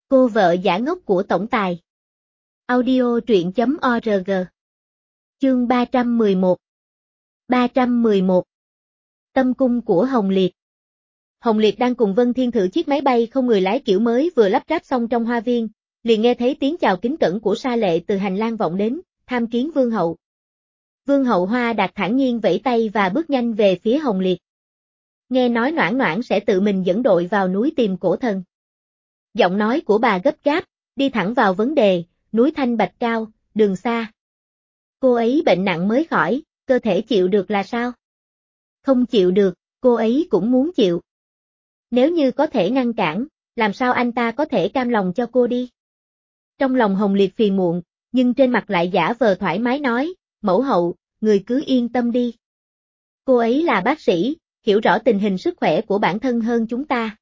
Cô vợ giả ngốc của tổng tài. Audio truyện.org. Chương 311. 311. Tâm cung của Hồng Liệt. Hồng Liệt đang cùng Vân Thiên thử chiếc máy bay không người lái kiểu mới vừa lắp ráp xong trong hoa viên, liền nghe thấy tiếng chào kính cẩn của Sa Lệ từ hành lang vọng đến, tham kiến Vương hậu. Vương hậu Hoa Đạt thản nhiên vẫy tay và bước nhanh về phía Hồng Liệt. Nghe nói Noãn Noãn sẽ tự mình dẫn đội vào núi tìm cổ thần. Giọng nói của bà gấp gáp, đi thẳng vào vấn đề, núi Thanh Bạch cao, đường xa. Cô ấy bệnh nặng mới khỏi, cơ thể chịu được là sao? Không chịu được, cô ấy cũng muốn chịu. Nếu như có thể ngăn cản, làm sao anh ta có thể cam lòng cho cô đi? Trong lòng Hồng Liệt phiền muộn, nhưng trên mặt lại giả vờ thoải mái nói, mẫu hậu, người cứ yên tâm đi. Cô ấy là bác sĩ, hiểu rõ tình hình sức khỏe của bản thân hơn chúng ta.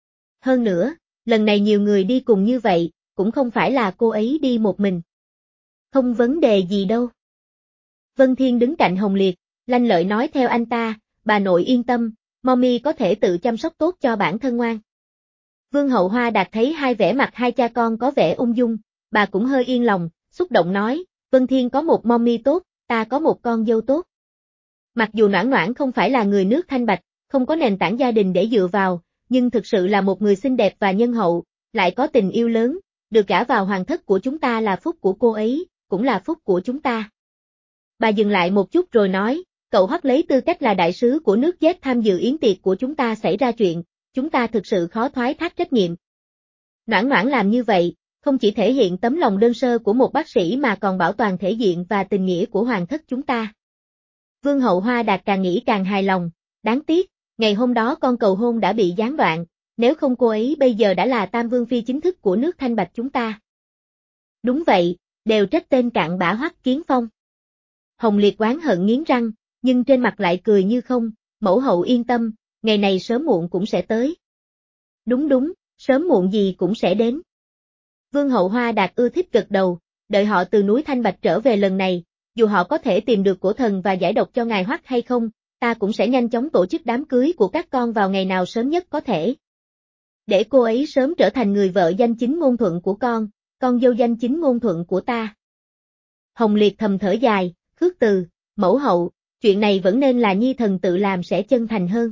Hơn nữa, lần này nhiều người đi cùng như vậy, cũng không phải là cô ấy đi một mình. Không vấn đề gì đâu. Vân Thiên đứng cạnh Hồng Liệt, lanh lợi nói theo anh ta, bà nội yên tâm, mommy có thể tự chăm sóc tốt cho bản thân ngoan. Vương hậu Hoa Đạt thấy hai vẻ mặt hai cha con có vẻ ung dung, bà cũng hơi yên lòng, xúc động nói, Vân Thiên có một mommy tốt, ta có một con dâu tốt. Mặc dù Noãn Noãn không phải là người nước Thanh Bạch, không có nền tảng gia đình để dựa vào, nhưng thực sự là một người xinh đẹp và nhân hậu, lại có tình yêu lớn, được gả vào hoàng thất của chúng ta là phúc của cô ấy, cũng là phúc của chúng ta. Bà dừng lại một chút rồi nói, cậu Hoắc lấy tư cách là đại sứ của nước Z tham dự yến tiệc của chúng ta xảy ra chuyện, chúng ta thực sự khó thoái thác trách nhiệm. Noãn Noãn làm như vậy, không chỉ thể hiện tấm lòng đơn sơ của một bác sĩ mà còn bảo toàn thể diện và tình nghĩa của hoàng thất chúng ta. Vương hậu Hoa Đạt càng nghĩ càng hài lòng, đáng tiếc, ngày hôm đó con cầu hôn đã bị gián đoạn, nếu không cô ấy bây giờ đã là tam vương phi chính thức của nước Thanh Bạch chúng ta. Đúng vậy, đều trách tên cặn bã Hoắc Kiến Phong. Hồng Liệt oán hận nghiến răng, nhưng trên mặt lại cười như không, mẫu hậu yên tâm, ngày này sớm muộn cũng sẽ tới. Đúng, sớm muộn gì cũng sẽ đến. Vương hậu Hoa Đạt ưa thích gật đầu, đợi họ từ núi Thanh Bạch trở về lần này, dù họ có thể tìm được cổ thần và giải độc cho ngài Hoắc hay không, ta cũng sẽ nhanh chóng tổ chức đám cưới của các con vào ngày nào sớm nhất có thể. Để cô ấy sớm trở thành người vợ danh chính ngôn thuận của con dâu danh chính ngôn thuận của ta. Hồng Liệt thầm thở dài, khước từ, mẫu hậu, chuyện này vẫn nên là nhi thần tự làm sẽ chân thành hơn.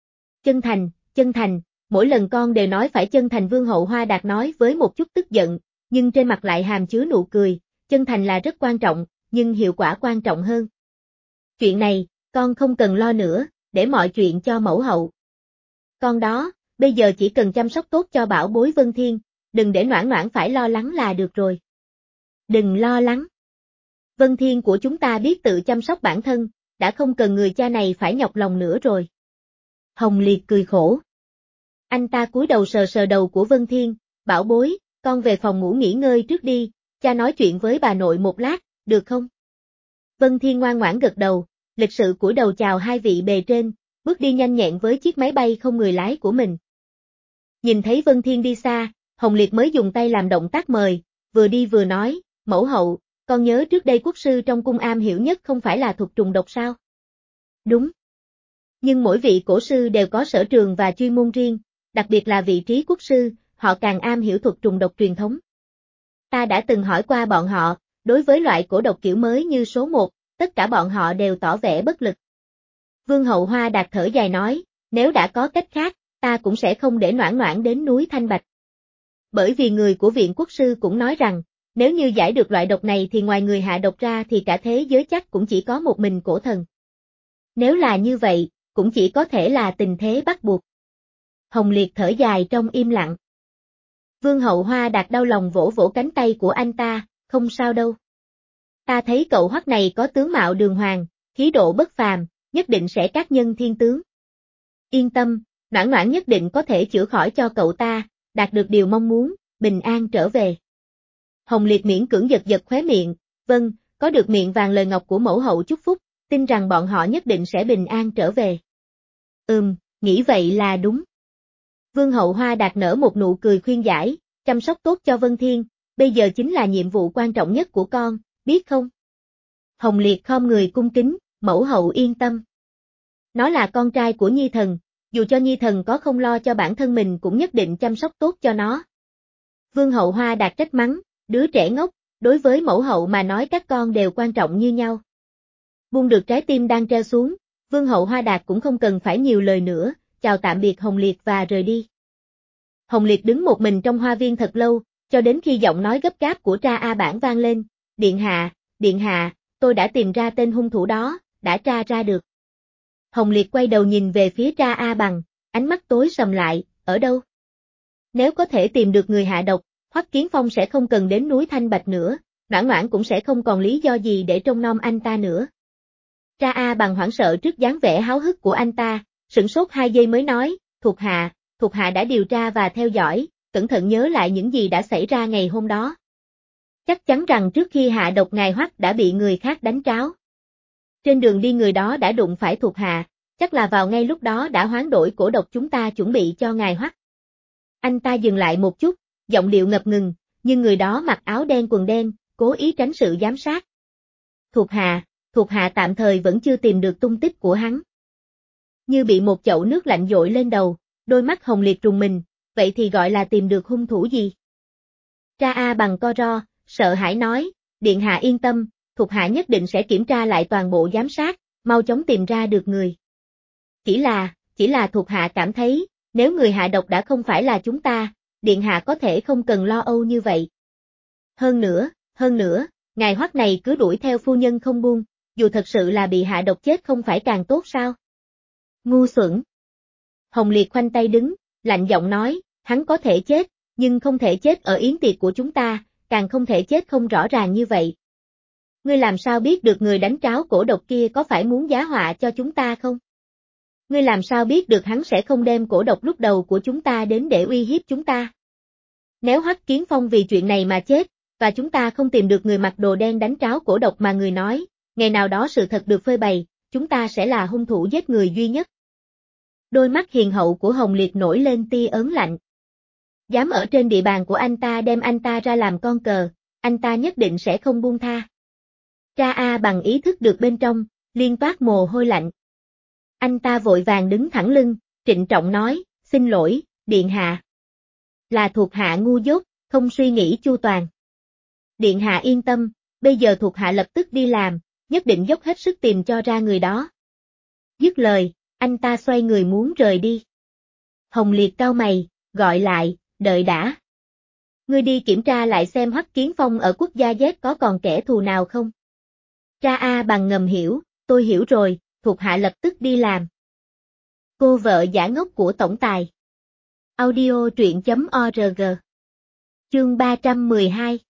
Chân thành, mỗi lần con đều nói phải chân thành. Vương hậu Hoa Đạt nói với một chút tức giận, nhưng trên mặt lại hàm chứa nụ cười, chân thành là rất quan trọng, nhưng hiệu quả quan trọng hơn. Chuyện này, con không cần lo nữa, để mọi chuyện cho mẫu hậu. Con đó, bây giờ chỉ cần chăm sóc tốt cho bảo bối Vân Thiên, đừng để Noãn Noãn phải lo lắng là được rồi. Đừng lo lắng. Vân Thiên của chúng ta biết tự chăm sóc bản thân, đã không cần người cha này phải nhọc lòng nữa rồi. Hồng Liệt cười khổ. Anh ta cúi đầu sờ sờ đầu của Vân Thiên, bảo bối, con về phòng ngủ nghỉ ngơi trước đi, cha nói chuyện với bà nội một lát, được không? Vân Thiên ngoan ngoãn gật đầu, lịch sự cúi đầu chào hai vị bề trên, bước đi nhanh nhẹn với chiếc máy bay không người lái của mình. Nhìn thấy Vân Thiên đi xa, Hồng Liệt mới dùng tay làm động tác mời, vừa đi vừa nói, mẫu hậu, con nhớ trước đây quốc sư trong cung am hiểu nhất không phải là thuật trùng độc sao? Đúng. Nhưng mỗi vị cổ sư đều có sở trường và chuyên môn riêng, đặc biệt là vị trí quốc sư, họ càng am hiểu thuật trùng độc truyền thống. Ta đã từng hỏi qua bọn họ, đối với loại cổ độc kiểu mới như số 1, tất cả bọn họ đều tỏ vẻ bất lực. Vương hậu Hoa Đạt thở dài nói, nếu đã có cách khác, ta cũng sẽ không để Noãn Noãn đến núi Thanh Bạch. Bởi vì người của viện quốc sư cũng nói rằng, nếu như giải được loại độc này thì ngoài người hạ độc ra thì cả thế giới chắc cũng chỉ có một mình cổ thần. Nếu là như vậy, cũng chỉ có thể là tình thế bắt buộc. Hồng Liệt thở dài trong im lặng. Vương hậu Hoa Đạt đau lòng vỗ vỗ cánh tay của anh ta, không sao đâu. Ta thấy cậu Hoắc này có tướng mạo đường hoàng, khí độ bất phàm, nhất định sẽ trác nhân thiên tướng. Yên tâm, Noãn Noãn nhất định có thể chữa khỏi cho cậu ta, đạt được điều mong muốn, bình an trở về. Hồng Liệt miễn cưỡng giật giật khóe miệng, vâng, có được miệng vàng lời ngọc của mẫu hậu chúc phúc, tin rằng bọn họ nhất định sẽ bình an trở về. Nghĩ vậy là đúng. Vương hậu Hoa Đạt nở một nụ cười khuyên giải, chăm sóc tốt cho Vân Thiên, bây giờ chính là nhiệm vụ quan trọng nhất của con, biết không? Hồng Liệt khom người cung kính, mẫu hậu yên tâm. Nó là con trai của Nhi thần, dù cho Nhi thần có không lo cho bản thân mình cũng nhất định chăm sóc tốt cho nó. Vương hậu Hoa Đạt trách mắng, đứa trẻ ngốc, đối với mẫu hậu mà nói các con đều quan trọng như nhau. Buông được trái tim đang treo xuống, Vương hậu Hoa Đạt cũng không cần phải nhiều lời nữa, chào tạm biệt Hồng Liệt và rời đi. Hồng Liệt đứng một mình trong hoa viên thật lâu, cho đến khi giọng nói gấp gáp của Tra A Bản vang lên, Điện hạ, tôi đã tìm ra tên hung thủ đó, đã tra ra được. Hồng Liệt quay đầu nhìn về phía Tra A Bằng, ánh mắt tối sầm lại, ở đâu? Nếu có thể tìm được người hạ độc, Hoắc Kiến Phong sẽ không cần đến núi Thanh Bạch nữa, Noãn Noãn cũng sẽ không còn lý do gì để trông nom anh ta nữa. Tra A Bằng hoảng sợ trước dáng vẻ háo hức của anh ta, sửng sốt 2 giây mới nói, thuộc hạ đã điều tra và theo dõi, cẩn thận nhớ lại những gì đã xảy ra ngày hôm đó. Chắc chắn rằng trước khi hạ độc ngài Hoắc đã bị người khác đánh tráo. Trên đường đi người đó đã đụng phải thuộc hạ, chắc là vào ngay lúc đó đã hoán đổi cổ độc chúng ta chuẩn bị cho ngài Hoắc. Anh ta dừng lại một chút, giọng điệu ngập ngừng, nhưng người đó mặc áo đen quần đen, cố ý tránh sự giám sát. Thuộc hạ tạm thời vẫn chưa tìm được tung tích của hắn. Như bị một chậu nước lạnh dội lên đầu, đôi mắt Hồng Liệt rùng mình, vậy thì gọi là tìm được hung thủ gì? Tra A Bằng co ro, sợ hãi nói, điện hạ yên tâm, thuộc hạ nhất định sẽ kiểm tra lại toàn bộ giám sát, mau chóng tìm ra được người. Chỉ là thuộc hạ cảm thấy, nếu người hạ độc đã không phải là chúng ta, điện hạ có thể không cần lo âu như vậy. Hơn nữa, ngài Hoắc này cứ đuổi theo phu nhân không buông, dù thật sự là bị hạ độc chết không phải càng tốt sao? Ngu xuẩn. Hồng Liệt khoanh tay đứng, lạnh giọng nói, hắn có thể chết, nhưng không thể chết ở yến tiệc của chúng ta, càng không thể chết không rõ ràng như vậy. Ngươi làm sao biết được người đánh tráo cổ độc kia có phải muốn giá họa cho chúng ta không? Ngươi làm sao biết được hắn sẽ không đem cổ độc lúc đầu của chúng ta đến để uy hiếp chúng ta? Nếu Hoắc Kiến Phong vì chuyện này mà chết, và chúng ta không tìm được người mặc đồ đen đánh tráo cổ độc mà người nói, ngày nào đó sự thật được phơi bày, chúng ta sẽ là hung thủ giết người duy nhất. Đôi mắt hiền hậu của Hồng Liệt nổi lên tia ớn lạnh. Dám ở trên địa bàn của anh ta đem anh ta ra làm con cờ, anh ta nhất định sẽ không buông tha. Tra A Bằng ý thức được bên trong, liên toát mồ hôi lạnh. Anh ta vội vàng đứng thẳng lưng, trịnh trọng nói, xin lỗi, điện hạ. Là thuộc hạ ngu dốt, không suy nghĩ chu toàn. Điện hạ yên tâm, bây giờ thuộc hạ lập tức đi làm, nhất định dốc hết sức tìm cho ra người đó. Dứt lời, anh ta xoay người muốn rời đi. Hồng Liệt cau mày, gọi lại, đợi đã. Ngươi đi kiểm tra lại xem Hoắc Kiến Phong ở quốc gia Z có còn kẻ thù nào không? Tra A Bằng ngầm hiểu, tôi hiểu rồi, thuộc hạ lập tức đi làm. Cô vợ giả ngốc của tổng tài. Audio truyện.org. Chương 312.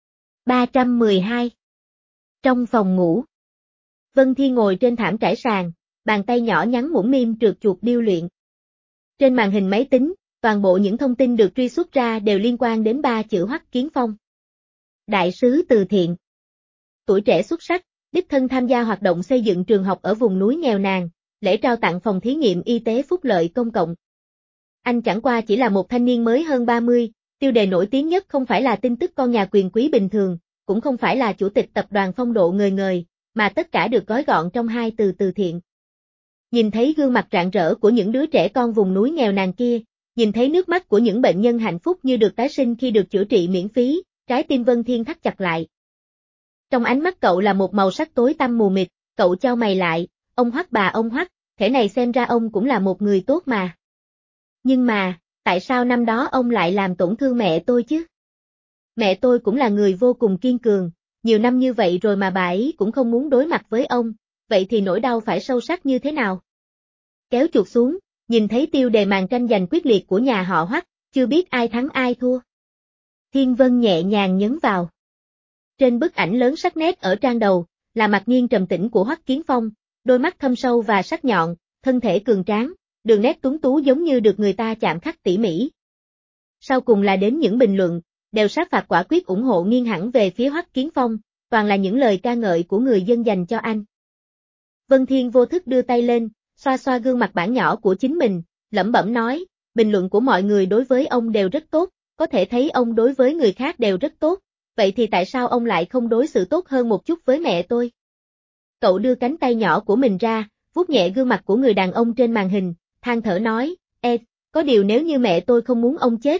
312. Trong phòng ngủ. Vân Thi ngồi trên thảm trải sàn, bàn tay nhỏ nhắn mũm mĩm trượt chuột điêu luyện. Trên màn hình máy tính, toàn bộ những thông tin được truy xuất ra đều liên quan đến 3 chữ Hoắc Kiến Phong. Đại sứ từ thiện. Tuổi trẻ xuất sắc, đích thân tham gia hoạt động xây dựng trường học ở vùng núi nghèo nàn, lễ trao tặng phòng thí nghiệm y tế phúc lợi công cộng. Anh chẳng qua chỉ là một thanh niên mới hơn 30, tiêu đề nổi tiếng nhất không phải là tin tức con nhà quyền quý bình thường, cũng không phải là chủ tịch tập đoàn phong độ ngời ngời, mà tất cả được gói gọn trong 2 từ từ thiện. Nhìn thấy gương mặt rạng rỡ của những đứa trẻ con vùng núi nghèo nàn kia, nhìn thấy nước mắt của những bệnh nhân hạnh phúc như được tái sinh khi được chữa trị miễn phí, trái tim Vân Thiên thắt chặt lại. Trong ánh mắt cậu là một màu sắc tối tăm mù mịt, cậu chau mày lại, ông Hoắc bà ông Hoắc, thể này xem ra ông cũng là một người tốt mà. Nhưng mà, tại sao năm đó ông lại làm tổn thương mẹ tôi chứ? Mẹ tôi cũng là người vô cùng kiên cường, nhiều năm như vậy rồi mà bà ấy cũng không muốn đối mặt với ông, vậy thì nỗi đau phải sâu sắc như thế nào? Kéo chuột xuống, nhìn thấy tiêu đề màn tranh giành quyết liệt của nhà họ Hoắc, chưa biết ai thắng ai thua. Thiên Vân nhẹ nhàng nhấn vào. Trên bức ảnh lớn sắc nét ở trang đầu, là mặt nghiêng trầm tĩnh của Hoắc Kiến Phong, đôi mắt thâm sâu và sắc nhọn, thân thể cường tráng, đường nét tuấn tú giống như được người ta chạm khắc tỉ mỉ. Sau cùng là đến những bình luận, đều sát phạt quả quyết ủng hộ nghiêng hẳn về phía Hoắc Kiến Phong, toàn là những lời ca ngợi của người dân dành cho anh. Vân Thiên vô thức đưa tay lên, xoa xoa gương mặt bản nhỏ của chính mình, lẩm bẩm nói, bình luận của mọi người đối với ông đều rất tốt, có thể thấy ông đối với người khác đều rất tốt, vậy thì tại sao ông lại không đối xử tốt hơn một chút với mẹ tôi? Cậu đưa cánh tay nhỏ của mình ra, vuốt nhẹ gương mặt của người đàn ông trên màn hình, than thở nói, có điều nếu như mẹ tôi không muốn ông chết,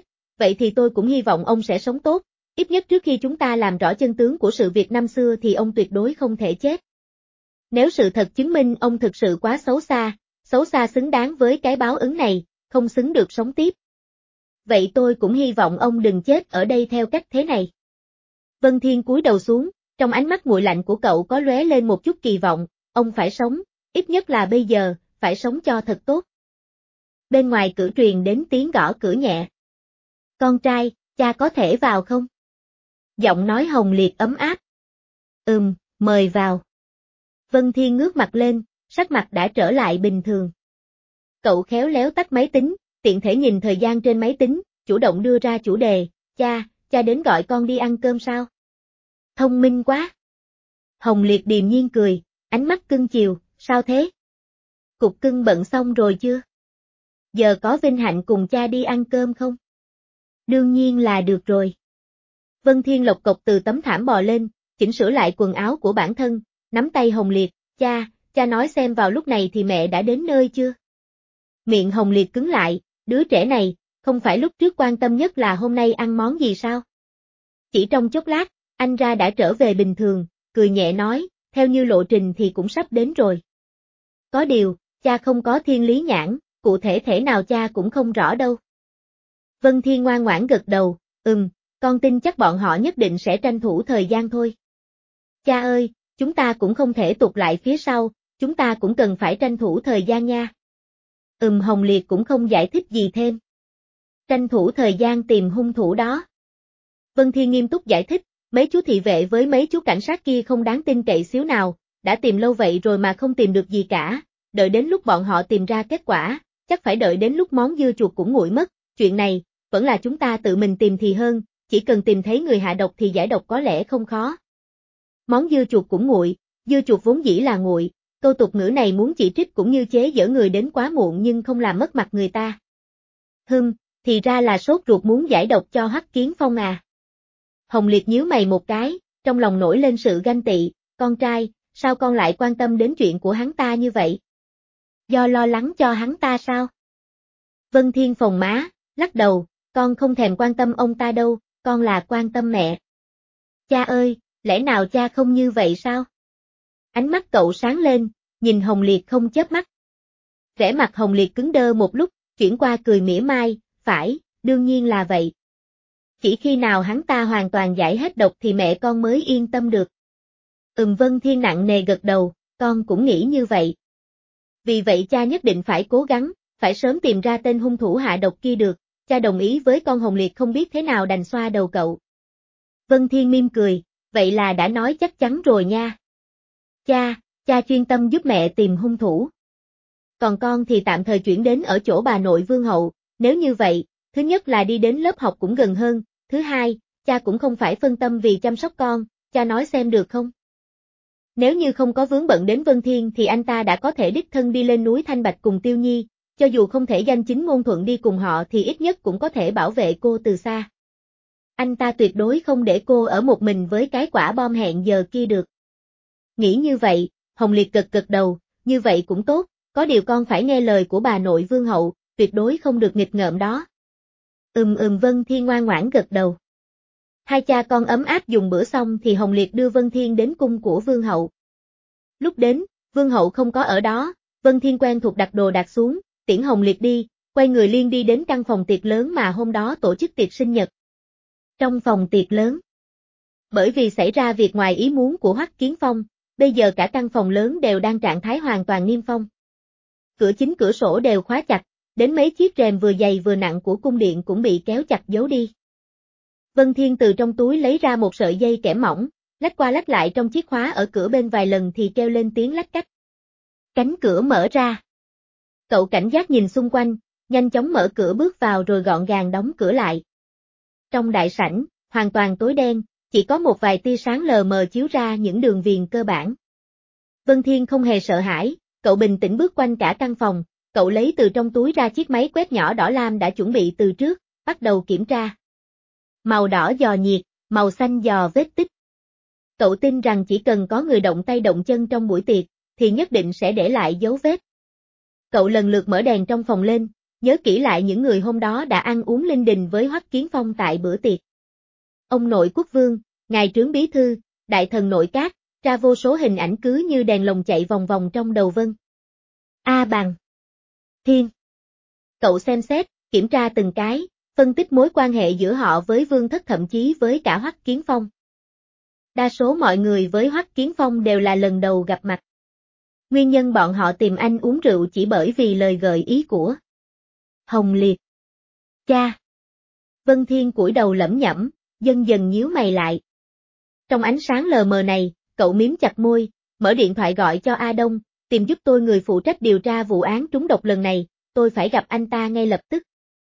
vậy thì tôi cũng hy vọng ông sẽ sống tốt, ít nhất trước khi chúng ta làm rõ chân tướng của sự việc năm xưa thì ông tuyệt đối không thể chết. Nếu sự thật chứng minh ông thực sự quá xấu xa xứng đáng với cái báo ứng này, không xứng được sống tiếp. Vậy tôi cũng hy vọng ông đừng chết ở đây theo cách thế này. Vân Thiên cúi đầu xuống, trong ánh mắt nguội lạnh của cậu có lóe lên một chút kỳ vọng, ông phải sống, ít nhất là bây giờ, phải sống cho thật tốt. Bên ngoài cửa truyền đến tiếng gõ cửa nhẹ. Con trai, cha có thể vào không? Giọng nói Hồng Liệt ấm áp. Mời vào. Vân Thiên ngước mặt lên, sắc mặt đã trở lại bình thường. Cậu khéo léo tắt máy tính, tiện thể nhìn thời gian trên máy tính, chủ động đưa ra chủ đề, cha đến gọi con đi ăn cơm sao? Thông minh quá. Hồng Liệt điềm nhiên cười, ánh mắt cưng chiều, sao thế? Cục cưng bận xong rồi chưa? Giờ có vinh hạnh cùng cha đi ăn cơm không? Đương nhiên là được rồi. Vân Thiên lộc cộc từ tấm thảm bò lên, chỉnh sửa lại quần áo của bản thân, nắm tay Hồng Liệt, cha nói xem vào lúc này thì mẹ đã đến nơi chưa? Miệng Hồng Liệt cứng lại, đứa trẻ này, không phải lúc trước quan tâm nhất là hôm nay ăn món gì sao? Chỉ trong chốc lát, anh ra đã trở về bình thường, cười nhẹ nói, theo như lộ trình thì cũng sắp đến rồi. Có điều, cha không có thiên lý nhãn, cụ thể thể nào cha cũng không rõ đâu. Vân Thiên ngoan ngoãn gật đầu, con tin chắc bọn họ nhất định sẽ tranh thủ thời gian thôi. Cha ơi, chúng ta cũng không thể tụt lại phía sau, chúng ta cũng cần phải tranh thủ thời gian nha. Hồng Liệt cũng không giải thích gì thêm. Tranh thủ thời gian tìm hung thủ đó. Vân Thiên nghiêm túc giải thích, mấy chú thị vệ với mấy chú cảnh sát kia không đáng tin cậy xíu nào, đã tìm lâu vậy rồi mà không tìm được gì cả, đợi đến lúc bọn họ tìm ra kết quả, chắc phải đợi đến lúc món dưa chuột cũng nguội mất, chuyện này, vẫn là chúng ta tự mình tìm thì hơn, chỉ cần tìm thấy người hạ độc thì giải độc có lẽ không khó. Món dưa chuột cũng nguội, dưa chuột vốn dĩ là nguội, câu tục ngữ này muốn chỉ trích cũng như chế giễu người đến quá muộn nhưng không làm mất mặt người ta. Thì ra là sốt ruột muốn giải độc cho Hoắc Kiến Phong à. Hồng Liệt nhíu mày một cái, trong lòng nổi lên sự ganh tị, con trai, sao con lại quan tâm đến chuyện của hắn ta như vậy? Do lo lắng cho hắn ta sao? Vân Thiên phồng má, lắc đầu, con không thèm quan tâm ông ta đâu, con là quan tâm mẹ. Cha ơi, lẽ nào cha không như vậy sao? Ánh mắt cậu sáng lên, nhìn Hồng Liệt không chớp mắt. Vẻ mặt Hồng Liệt cứng đơ một lúc, chuyển qua cười mỉa mai, phải, đương nhiên là vậy. Chỉ khi nào hắn ta hoàn toàn giải hết độc thì mẹ con mới yên tâm được. Vân Thiên nặng nề gật đầu, con cũng nghĩ như vậy. Vì vậy cha nhất định phải cố gắng, phải sớm tìm ra tên hung thủ hạ độc kia được, cha đồng ý với con. Hồng Liệt không biết thế nào đành xoa đầu cậu. Vân Thiên mỉm cười, vậy là đã nói chắc chắn rồi nha. Cha chuyên tâm giúp mẹ tìm hung thủ. Còn con thì tạm thời chuyển đến ở chỗ bà nội Vương Hậu, nếu như vậy, thứ nhất là đi đến lớp học cũng gần hơn, thứ hai, cha cũng không phải phân tâm vì chăm sóc con, cha nói xem được không? Nếu như không có vướng bận đến Vân Thiên thì anh ta đã có thể đích thân đi lên núi Thanh Bạch cùng Tiêu Nhi, cho dù không thể danh chính ngôn thuận đi cùng họ thì ít nhất cũng có thể bảo vệ cô từ xa. Anh ta tuyệt đối không để cô ở một mình với cái quả bom hẹn giờ kia được. Nghĩ như vậy, Hồng Liệt gật đầu, như vậy cũng tốt, có điều con phải nghe lời của bà nội Vương Hậu, tuyệt đối không được nghịch ngợm đó. Vân Thiên ngoan ngoãn gật đầu. Hai cha con ấm áp dùng bữa xong thì Hồng Liệt đưa Vân Thiên đến cung của Vương Hậu. Lúc đến, Vương Hậu không có ở đó, Vân Thiên quen thuộc đặt đồ đạc xuống, tiễn Hồng Liệt đi, quay người liền đi đến căn phòng tiệc lớn mà hôm đó tổ chức tiệc sinh nhật. Trong phòng tiệc lớn, bởi vì xảy ra việc ngoài ý muốn của Hoắc Kiến Phong, bây giờ cả căn phòng lớn đều đang trạng thái hoàn toàn niêm phong. Cửa chính cửa sổ đều khóa chặt, đến mấy chiếc rèm vừa dày vừa nặng của cung điện cũng bị kéo chặt giấu đi. Vân Thiên từ trong túi lấy ra một sợi dây kẽm mỏng, lách qua lách lại trong chiếc khóa ở cửa bên vài lần thì kêu lên tiếng lách cách. Cánh cửa mở ra. Cậu cảnh giác nhìn xung quanh, nhanh chóng mở cửa bước vào rồi gọn gàng đóng cửa lại. Trong đại sảnh, hoàn toàn tối đen, chỉ có một vài tia sáng lờ mờ chiếu ra những đường viền cơ bản. Vân Thiên không hề sợ hãi, cậu bình tĩnh bước quanh cả căn phòng, cậu lấy từ trong túi ra chiếc máy quét nhỏ đỏ lam đã chuẩn bị từ trước, bắt đầu kiểm tra. Màu đỏ dò nhiệt, màu xanh dò vết tích. Cậu tin rằng chỉ cần có người động tay động chân trong buổi tiệc, thì nhất định sẽ để lại dấu vết. Cậu lần lượt mở đèn trong phòng lên, nhớ kỹ lại những người hôm đó đã ăn uống linh đình với Hoắc Kiến Phong tại bữa tiệc. Ông nội quốc vương, ngài trướng bí thư, đại thần nội các, ra vô số hình ảnh cứ như đèn lồng chạy vòng vòng trong đầu Vân. A Bằng. Thiên. Cậu xem xét, kiểm tra từng cái, phân tích mối quan hệ giữa họ với Vương Thất thậm chí với cả Hoắc Kiến Phong. Đa số mọi người với Hoắc Kiến Phong đều là lần đầu gặp mặt. Nguyên nhân bọn họ tìm anh uống rượu chỉ bởi vì lời gợi ý của Hồng Liệt. Cha. Vân Thiên cúi đầu lẩm nhẩm, dần dần nhíu mày lại. Trong ánh sáng lờ mờ này, cậu mím chặt môi, mở điện thoại gọi cho A Đông, tìm giúp tôi người phụ trách điều tra vụ án trúng độc lần này, tôi phải gặp anh ta ngay lập tức.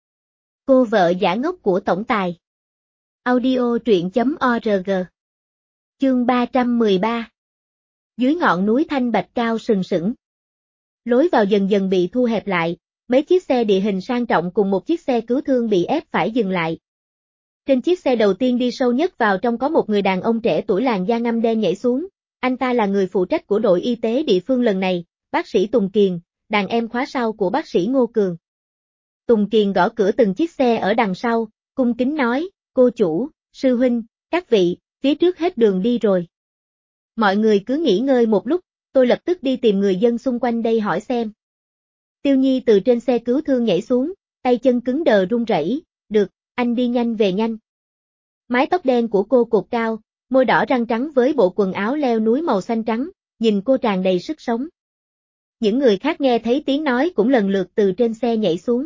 Cô vợ giả ngốc của tổng tài. Audio truyện.org. Chương 313. Dưới ngọn núi Thanh Bạch cao sừng sững. Lối vào dần dần bị thu hẹp lại, mấy chiếc xe địa hình sang trọng cùng một chiếc xe cứu thương bị ép phải dừng lại. Trên chiếc xe đầu tiên đi sâu nhất vào trong có một người đàn ông trẻ tuổi làn da ngăm đen nhảy xuống, anh ta là người phụ trách của đội y tế địa phương lần này, bác sĩ Tùng Kiền, đàn em khóa sau của bác sĩ Ngô Cường. Tùng Kiền gõ cửa từng chiếc xe ở đằng sau, cung kính nói, cô chủ, sư huynh, các vị, phía trước hết đường đi rồi. Mọi người cứ nghỉ ngơi một lúc, tôi lập tức đi tìm người dân xung quanh đây hỏi xem. Tiêu Nhi từ trên xe cứu thương nhảy xuống, tay chân cứng đờ run rẩy, được, anh đi nhanh về nhanh. Mái tóc đen của cô cột cao, môi đỏ răng trắng với bộ quần áo leo núi màu xanh trắng, nhìn cô tràn đầy sức sống. Những người khác nghe thấy tiếng nói cũng lần lượt từ trên xe nhảy xuống.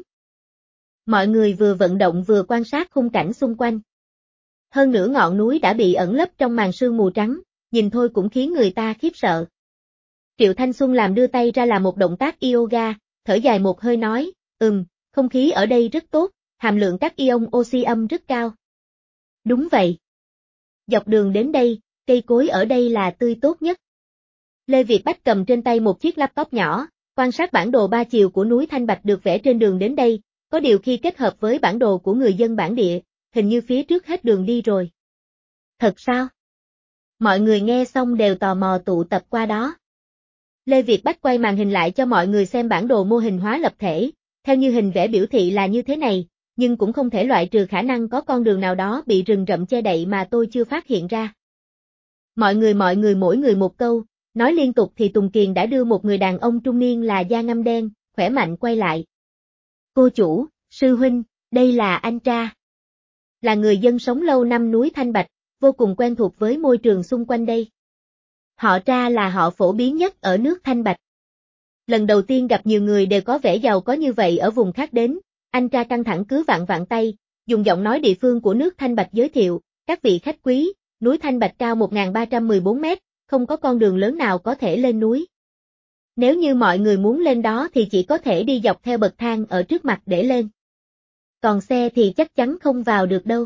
Mọi người vừa vận động vừa quan sát khung cảnh xung quanh. Hơn nửa ngọn núi đã bị ẩn lấp trong màn sương mù trắng, nhìn thôi cũng khiến người ta khiếp sợ. Triệu Thanh Xuân làm đưa tay ra làm một động tác yoga, thở dài một hơi nói, không khí ở đây rất tốt, hàm lượng các ion oxy âm rất cao. Đúng vậy. Dọc đường đến đây, cây cối ở đây là tươi tốt nhất. Lê Việt Bách cầm trên tay một chiếc laptop nhỏ, quan sát bản đồ 3 chiều của núi Thanh Bạch được vẽ trên đường đến đây, có điều khi kết hợp với bản đồ của người dân bản địa, hình như phía trước hết đường đi rồi. Thật sao? Mọi người nghe xong đều tò mò tụ tập qua đó. Lê Việt Bách quay màn hình lại cho mọi người xem bản đồ mô hình hóa lập thể, theo như hình vẽ biểu thị là như thế này, nhưng cũng không thể loại trừ khả năng có con đường nào đó bị rừng rậm che đậy mà tôi chưa phát hiện ra. Mọi người mỗi người một câu, nói liên tục thì Tùng Kiền đã đưa một người đàn ông trung niên là da ngăm đen, khỏe mạnh quay lại. Cô chủ, sư huynh, đây là anh Tra. Là người dân sống lâu năm núi Thanh Bạch, vô cùng quen thuộc với môi trường xung quanh đây. Họ Tra là họ phổ biến nhất ở nước Thanh Bạch. Lần đầu tiên gặp nhiều người đều có vẻ giàu có như vậy ở vùng khác đến, anh Tra căng thẳng cứ vặn tay, dùng giọng nói địa phương của nước Thanh Bạch giới thiệu, các vị khách quý, núi Thanh Bạch cao 1314 mét, không có con đường lớn nào có thể lên núi. Nếu như mọi người muốn lên đó thì chỉ có thể đi dọc theo bậc thang ở trước mặt để lên. Còn xe thì chắc chắn không vào được đâu.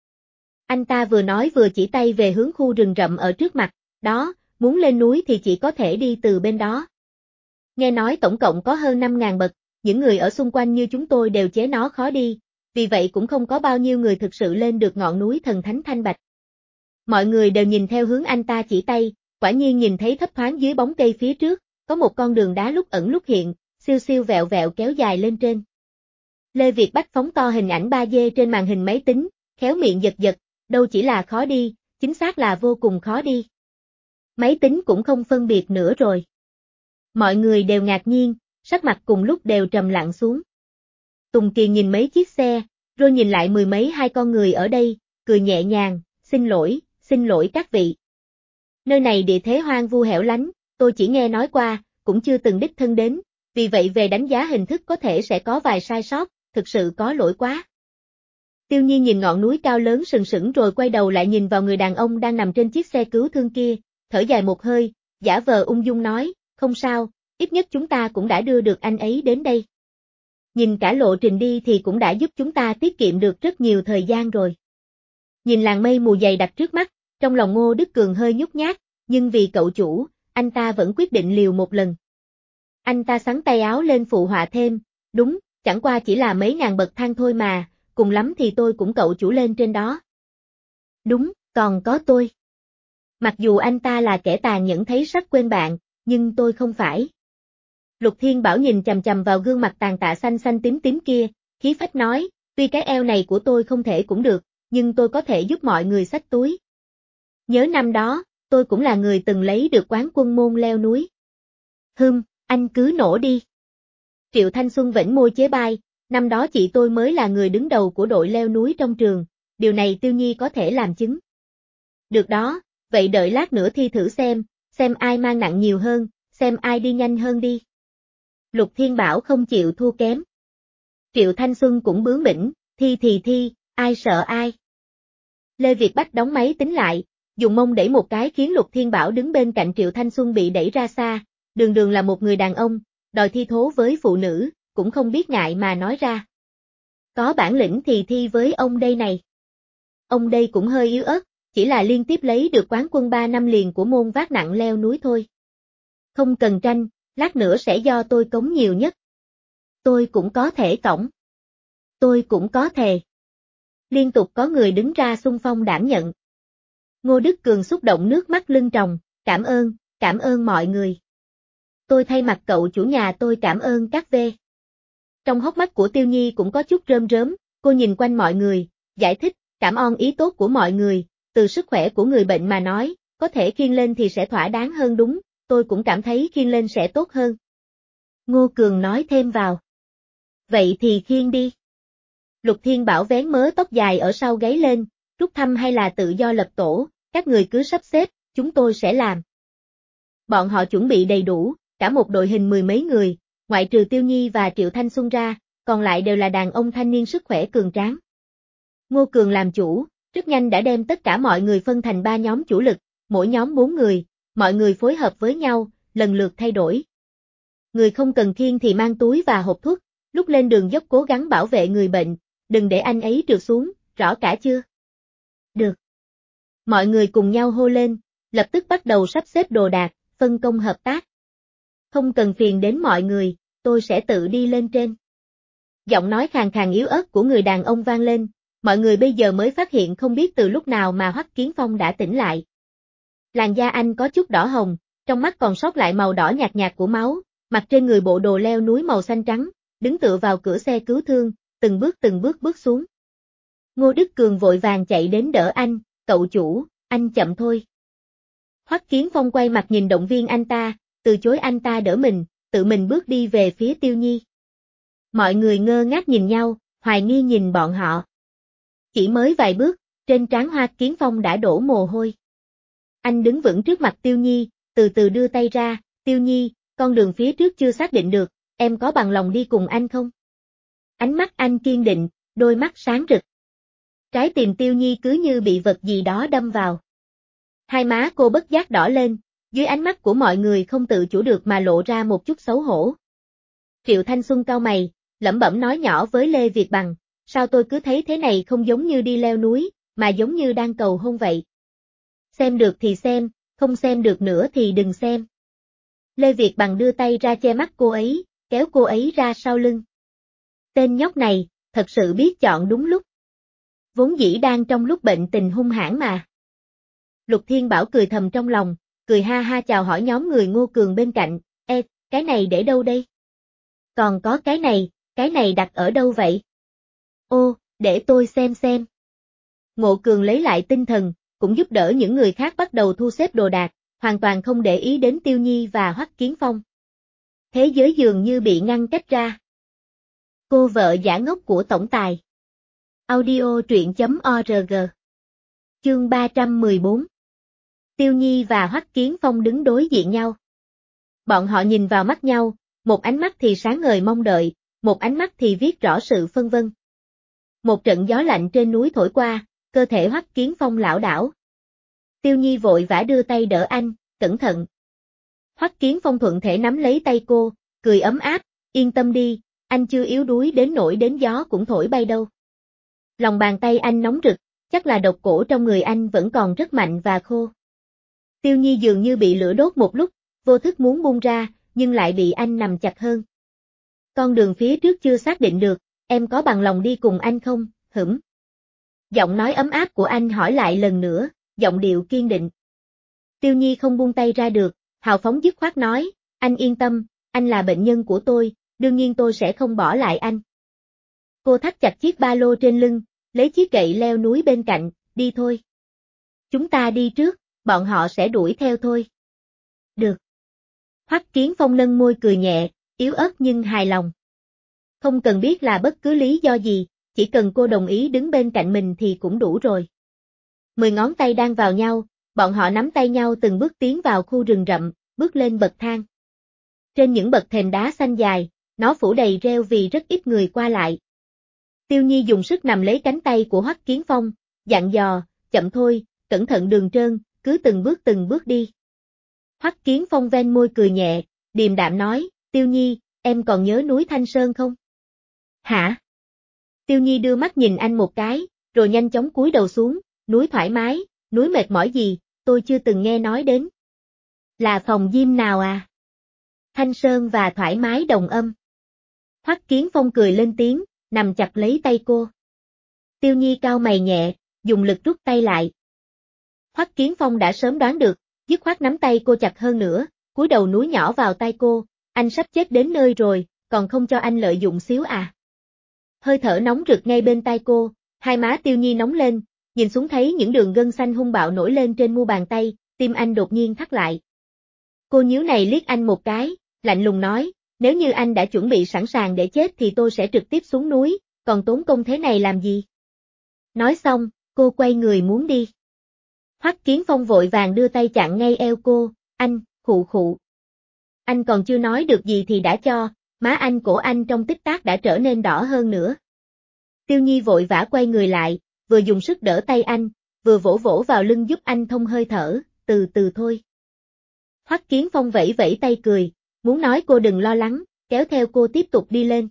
Anh ta vừa nói vừa chỉ tay về hướng khu rừng rậm ở trước mặt, đó, muốn lên núi thì chỉ có thể đi từ bên đó. Nghe nói tổng cộng có hơn 5.000 bậc, những người ở xung quanh như chúng tôi đều chế nó khó đi, vì vậy cũng không có bao nhiêu người thực sự lên được ngọn núi thần thánh Thanh Bạch. Mọi người đều nhìn theo hướng anh ta chỉ tay, quả nhiên nhìn thấy thấp thoáng dưới bóng cây phía trước, có một con đường đá lúc ẩn lúc hiện, siêu siêu vẹo vẹo kéo dài lên trên. Lê Việt Bách phóng to hình ảnh 3D trên màn hình máy tính, khéo miệng giật, đâu chỉ là khó đi, chính xác là vô cùng khó đi. Máy tính cũng không phân biệt nữa rồi. Mọi người đều ngạc nhiên, sắc mặt cùng lúc đều trầm lặng xuống. Tùng Kiền nhìn mấy chiếc xe, rồi nhìn lại mười mấy hai con người ở đây, cười nhẹ nhàng, xin lỗi các vị. Nơi này địa thế hoang vu hẻo lánh, tôi chỉ nghe nói qua, cũng chưa từng đích thân đến, vì vậy về đánh giá hình thức có thể sẽ có vài sai sót, thực sự có lỗi quá. Tiêu Nhiên nhìn ngọn núi cao lớn sừng sững rồi quay đầu lại nhìn vào người đàn ông đang nằm trên chiếc xe cứu thương kia, thở dài một hơi, giả vờ ung dung nói, không sao, ít nhất chúng ta cũng đã đưa được anh ấy đến đây. Nhìn cả lộ trình đi thì cũng đã giúp chúng ta tiết kiệm được rất nhiều thời gian rồi. Nhìn làn mây mù dày đặc trước mắt, trong lòng Ngô Đức Cường hơi nhút nhát, nhưng vì cậu chủ, anh ta vẫn quyết định liều một lần. Anh ta xắn tay áo lên phụ họa thêm, đúng, chẳng qua chỉ là mấy ngàn bậc thang thôi mà, cùng lắm thì tôi cũng cậu chủ lên trên đó. Đúng, còn có tôi. Mặc dù anh ta là kẻ tàn nhẫn thấy sắc quên bạn, nhưng tôi không phải. Lục Thiên Bảo nhìn chằm chằm vào gương mặt tàn tạ xanh xanh tím tím kia, khí phách nói, tuy cái eo này của tôi không thể cũng được, nhưng tôi có thể giúp mọi người xách túi. Nhớ năm đó, tôi cũng là người từng lấy được quán quân môn leo núi. Anh cứ nổ đi. Triệu Thanh Xuân vểnh môi chế bai, năm đó chị tôi mới là người đứng đầu của đội leo núi trong trường, điều này Tiêu Nhi có thể làm chứng. Được đó, vậy đợi lát nữa thi thử xem ai mang nặng nhiều hơn, xem ai đi nhanh hơn đi. Lục Thiên Bảo không chịu thua kém. Triệu Thanh Xuân cũng bướng bỉnh, thi thì thi, ai sợ ai. Lê Việt Bách đóng máy tính lại, dùng mông đẩy một cái khiến Lục Thiên Bảo đứng bên cạnh Triệu Thanh Xuân bị đẩy ra xa, đường đường là một người đàn ông, đòi thi thố với phụ nữ, cũng không biết ngại mà nói ra. Có bản lĩnh thì thi với ông đây này. Ông đây cũng hơi yếu ớt, chỉ là liên tiếp lấy được quán quân 3 năm liền của môn vác nặng leo núi thôi. Không cần tranh, lát nữa sẽ do tôi cống nhiều nhất. Tôi cũng có thể cõng. Tôi cũng có thề. Liên tục có người đứng ra xung phong đảm nhận. Ngô Đức Cường xúc động nước mắt lưng tròng, cảm ơn mọi người. Tôi thay mặt cậu chủ nhà tôi cảm ơn các V. Trong hốc mắt của Tiêu Nhi cũng có chút rơm rớm, cô nhìn quanh mọi người, giải thích, cảm ơn ý tốt của mọi người, từ sức khỏe của người bệnh mà nói, có thể khiêng lên thì sẽ thỏa đáng hơn đúng, tôi cũng cảm thấy khiêng lên sẽ tốt hơn. Ngô Cường nói thêm vào. Vậy thì khiêng đi. Lục Thiên Bảo vén mớ tóc dài ở sau gáy lên, rút thăm hay là tự do lập tổ, các người cứ sắp xếp, chúng tôi sẽ làm. Bọn họ chuẩn bị đầy đủ, cả một đội hình 10 mấy người, ngoại trừ Tiêu Nhi và Triệu Thanh Xuân ra, còn lại đều là đàn ông thanh niên sức khỏe cường tráng. Ngô Cường làm chủ, rất nhanh đã đem tất cả mọi người phân thành 3 nhóm chủ lực, mỗi nhóm 4 người, mọi người phối hợp với nhau, lần lượt thay đổi. Người không cần khiêng thì mang túi và hộp thuốc, lúc lên đường dốc cố gắng bảo vệ người bệnh, đừng để anh ấy trượt xuống, rõ cả chưa? Được. Mọi người cùng nhau hô lên, lập tức bắt đầu sắp xếp đồ đạc, phân công hợp tác. Không cần phiền đến mọi người, tôi sẽ tự đi lên trên. Giọng nói khàn khàn yếu ớt của người đàn ông vang lên, mọi người bây giờ mới phát hiện không biết từ lúc nào mà Hoắc Kiến Phong đã tỉnh lại. Làn da anh có chút đỏ hồng, trong mắt còn sót lại màu đỏ nhạt nhạt của máu, mặc trên người bộ đồ leo núi màu xanh trắng, đứng tựa vào cửa xe cứu thương, từng bước bước xuống. Ngô Đức Cường vội vàng chạy đến đỡ anh, cậu chủ, anh chậm thôi. Hoắc Kiến Phong quay mặt nhìn động viên anh ta, từ chối anh ta đỡ mình, tự mình bước đi về phía Tiêu Nhi. Mọi người ngơ ngác nhìn nhau, hoài nghi nhìn bọn họ. Chỉ mới vài bước, trên trán Hoắc Kiến Phong đã đổ mồ hôi. Anh đứng vững trước mặt Tiêu Nhi, từ từ đưa tay ra, Tiêu Nhi, con đường phía trước chưa xác định được, em có bằng lòng đi cùng anh không? Ánh mắt anh kiên định, đôi mắt sáng rực. Trái tim Tiêu Nhi cứ như bị vật gì đó đâm vào. Hai má cô bất giác đỏ lên, dưới ánh mắt của mọi người không tự chủ được mà lộ ra một chút xấu hổ. Triệu Thanh Xuân cau mày, lẩm bẩm nói nhỏ với Lê Việt Bằng, sao tôi cứ thấy thế này không giống như đi leo núi, mà giống như đang cầu hôn vậy. Xem được thì xem, không xem được nữa thì đừng xem. Lê Việt Bằng đưa tay ra che mắt cô ấy, kéo cô ấy ra sau lưng. Tên nhóc này, thật sự biết chọn đúng lúc. Vốn dĩ đang trong lúc bệnh tình hung hãn mà. Lục Thiên Bảo cười thầm trong lòng, cười ha ha chào hỏi nhóm người Ngô Cường bên cạnh, cái này để đâu đây? Còn có cái này đặt ở đâu vậy? Ô, để tôi xem. Ngô Cường lấy lại tinh thần, cũng giúp đỡ những người khác bắt đầu thu xếp đồ đạc, hoàn toàn không để ý đến Tiêu Nhi và Hoắc Kiến Phong. Thế giới dường như bị ngăn cách ra. Cô vợ giả ngốc của tổng tài. Audio truyện.org. Chương 314. Tiêu Nhi và Hoắc Kiến Phong đứng đối diện nhau. Bọn họ nhìn vào mắt nhau, một ánh mắt thì sáng ngời mong đợi, một ánh mắt thì viết rõ sự phân vân. Một trận gió lạnh trên núi thổi qua, cơ thể Hoắc Kiến Phong lảo đảo. Tiêu Nhi vội vã đưa tay đỡ anh, cẩn thận. Hoắc Kiến Phong thuận thể nắm lấy tay cô, cười ấm áp, yên tâm đi, anh chưa yếu đuối đến nỗi đến gió cũng thổi bay đâu. Lòng bàn tay anh nóng rực, chắc là độc cổ trong người anh vẫn còn rất mạnh và khô. Tiêu Nhi dường như bị lửa đốt một lúc, vô thức muốn buông ra, nhưng lại bị anh nằm chặt hơn. Con đường phía trước chưa xác định được, em có bằng lòng đi cùng anh không, hửm? Giọng nói ấm áp của anh hỏi lại lần nữa, giọng điệu kiên định. Tiêu Nhi không buông tay ra được, hào phóng dứt khoát nói, anh yên tâm, anh là bệnh nhân của tôi, đương nhiên tôi sẽ không bỏ lại anh. Cô thắt chặt chiếc ba lô trên lưng, lấy chiếc gậy leo núi bên cạnh, đi thôi. Chúng ta đi trước, bọn họ sẽ đuổi theo thôi. Được. Hoắc Kiến Phong nâng môi cười nhẹ, yếu ớt nhưng hài lòng. Không cần biết là bất cứ lý do gì, chỉ cần cô đồng ý đứng bên cạnh mình thì cũng đủ rồi. 10 ngón tay đang vào nhau, bọn họ nắm tay nhau từng bước tiến vào khu rừng rậm, bước lên bậc thang. Trên những bậc thềm đá xanh dài, nó phủ đầy rêu vì rất ít người qua lại. Tiêu Nhi dùng sức nằm lấy cánh tay của Hoắc Kiến Phong, dặn dò, chậm thôi, cẩn thận đường trơn, cứ từng bước đi. Hoắc Kiến Phong ven môi cười nhẹ, điềm đạm nói, Tiêu Nhi, em còn nhớ núi Thanh Sơn không? Hả? Tiêu Nhi đưa mắt nhìn anh một cái, rồi nhanh chóng cúi đầu xuống, núi thoải mái, núi mệt mỏi gì, tôi chưa từng nghe nói đến. Là phòng gym nào à? Thanh Sơn và thoải mái đồng âm. Hoắc Kiến Phong cười lên tiếng, nằm chặt lấy tay cô. Tiêu Nhi cau mày nhẹ, dùng lực rút tay lại. Hoắc Kiến Phong đã sớm đoán được, dứt khoát nắm tay cô chặt hơn nữa, cúi đầu núi nhỏ vào tay cô, anh sắp chết đến nơi rồi, còn không cho anh lợi dụng xíu à. Hơi thở nóng rực ngay bên tai cô, hai má Tiêu Nhi nóng lên, nhìn xuống thấy những đường gân xanh hung bạo nổi lên trên mu bàn tay, tim anh đột nhiên thắt lại. Cô nhíu này liếc anh một cái, lạnh lùng nói, nếu như anh đã chuẩn bị sẵn sàng để chết thì tôi sẽ trực tiếp xuống núi, còn tốn công thế này làm gì? Nói xong, cô quay người muốn đi. Hoắc Kiến Phong vội vàng đưa tay chặn ngay eo cô, anh, khụ khụ. Anh còn chưa nói được gì thì đã cho, má anh cổ anh trong tích tắc đã trở nên đỏ hơn nữa. Tiêu Nhi vội vã quay người lại, vừa dùng sức đỡ tay anh, vừa vỗ vỗ vào lưng giúp anh thông hơi thở, từ từ thôi. Hoắc Kiến Phong vẫy vẫy tay cười, muốn nói cô đừng lo lắng, kéo theo cô tiếp tục đi lên.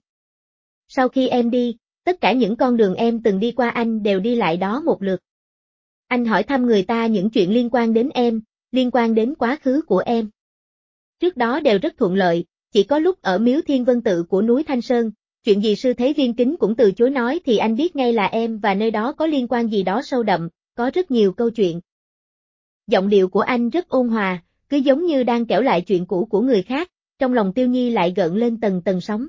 Sau khi em đi, tất cả những con đường em từng đi qua anh đều đi lại đó một lượt. Anh hỏi thăm người ta những chuyện liên quan đến em, liên quan đến quá khứ của em. Trước đó đều rất thuận lợi, chỉ có lúc ở miếu Thiên Vân Tự của núi Thanh Sơn, chuyện gì sư thế Viên Kính cũng từ chối nói thì anh biết ngay là em và nơi đó có liên quan gì đó sâu đậm, có rất nhiều câu chuyện. Giọng điệu của anh rất ôn hòa, cứ giống như đang kể lại chuyện cũ của người khác, trong lòng Tiêu Nhi lại gợn lên tầng tầng sóng.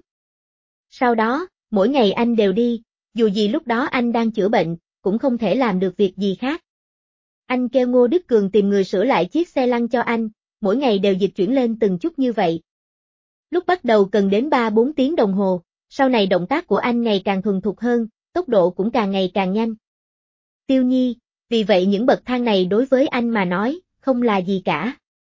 Sau đó, mỗi ngày anh đều đi, dù gì lúc đó anh đang chữa bệnh, cũng không thể làm được việc gì khác. Anh kêu Ngô Đức Cường tìm người sửa lại chiếc xe lăn cho anh, mỗi ngày đều dịch chuyển lên từng chút như vậy. Lúc bắt đầu cần đến 3-4 tiếng đồng hồ, sau này động tác của anh ngày càng thuần thục hơn, tốc độ cũng càng ngày càng nhanh. Tiêu Nhi, vì vậy những bậc thang này đối với anh mà nói, không là gì cả.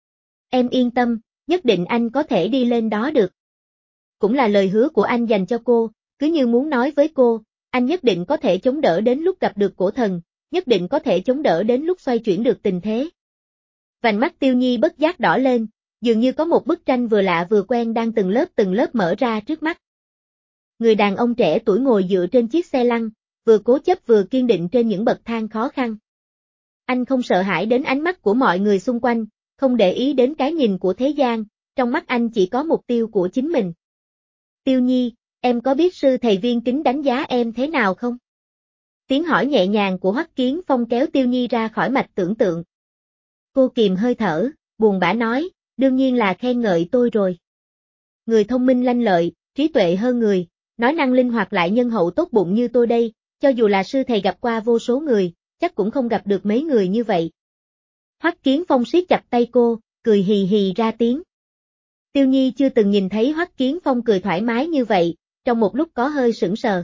Em yên tâm, nhất định anh có thể đi lên đó được. Cũng là lời hứa của anh dành cho cô, cứ như muốn nói với cô, anh nhất định có thể chống đỡ đến lúc gặp được cổ thần, nhất định có thể chống đỡ đến lúc xoay chuyển được tình thế. Vành mắt Tiêu Nhi bất giác đỏ lên, dường như có một bức tranh vừa lạ vừa quen đang từng lớp mở ra trước mắt. Người đàn ông trẻ tuổi ngồi dựa trên chiếc xe lăn, vừa cố chấp vừa kiên định trên những bậc thang khó khăn. Anh không sợ hãi đến ánh mắt của mọi người xung quanh, không để ý đến cái nhìn của thế gian, trong mắt anh chỉ có mục tiêu của chính mình. Tiêu Nhi, em có biết sư thầy Viên Kính đánh giá em thế nào không? Tiếng hỏi nhẹ nhàng của Hoắc Kiến Phong kéo Tiêu Nhi ra khỏi mạch tưởng tượng. Cô kìm hơi thở, buồn bã nói, đương nhiên là khen ngợi tôi rồi. Người thông minh lanh lợi, trí tuệ hơn người, nói năng linh hoạt lại nhân hậu tốt bụng như tôi đây, cho dù là sư thầy gặp qua vô số người, chắc cũng không gặp được mấy người như vậy. Hoắc Kiến Phong siết chặt tay cô, cười hì hì ra tiếng. Tiêu Nhi chưa từng nhìn thấy Hoắc Kiến Phong cười thoải mái như vậy, trong một lúc có hơi sững sờ.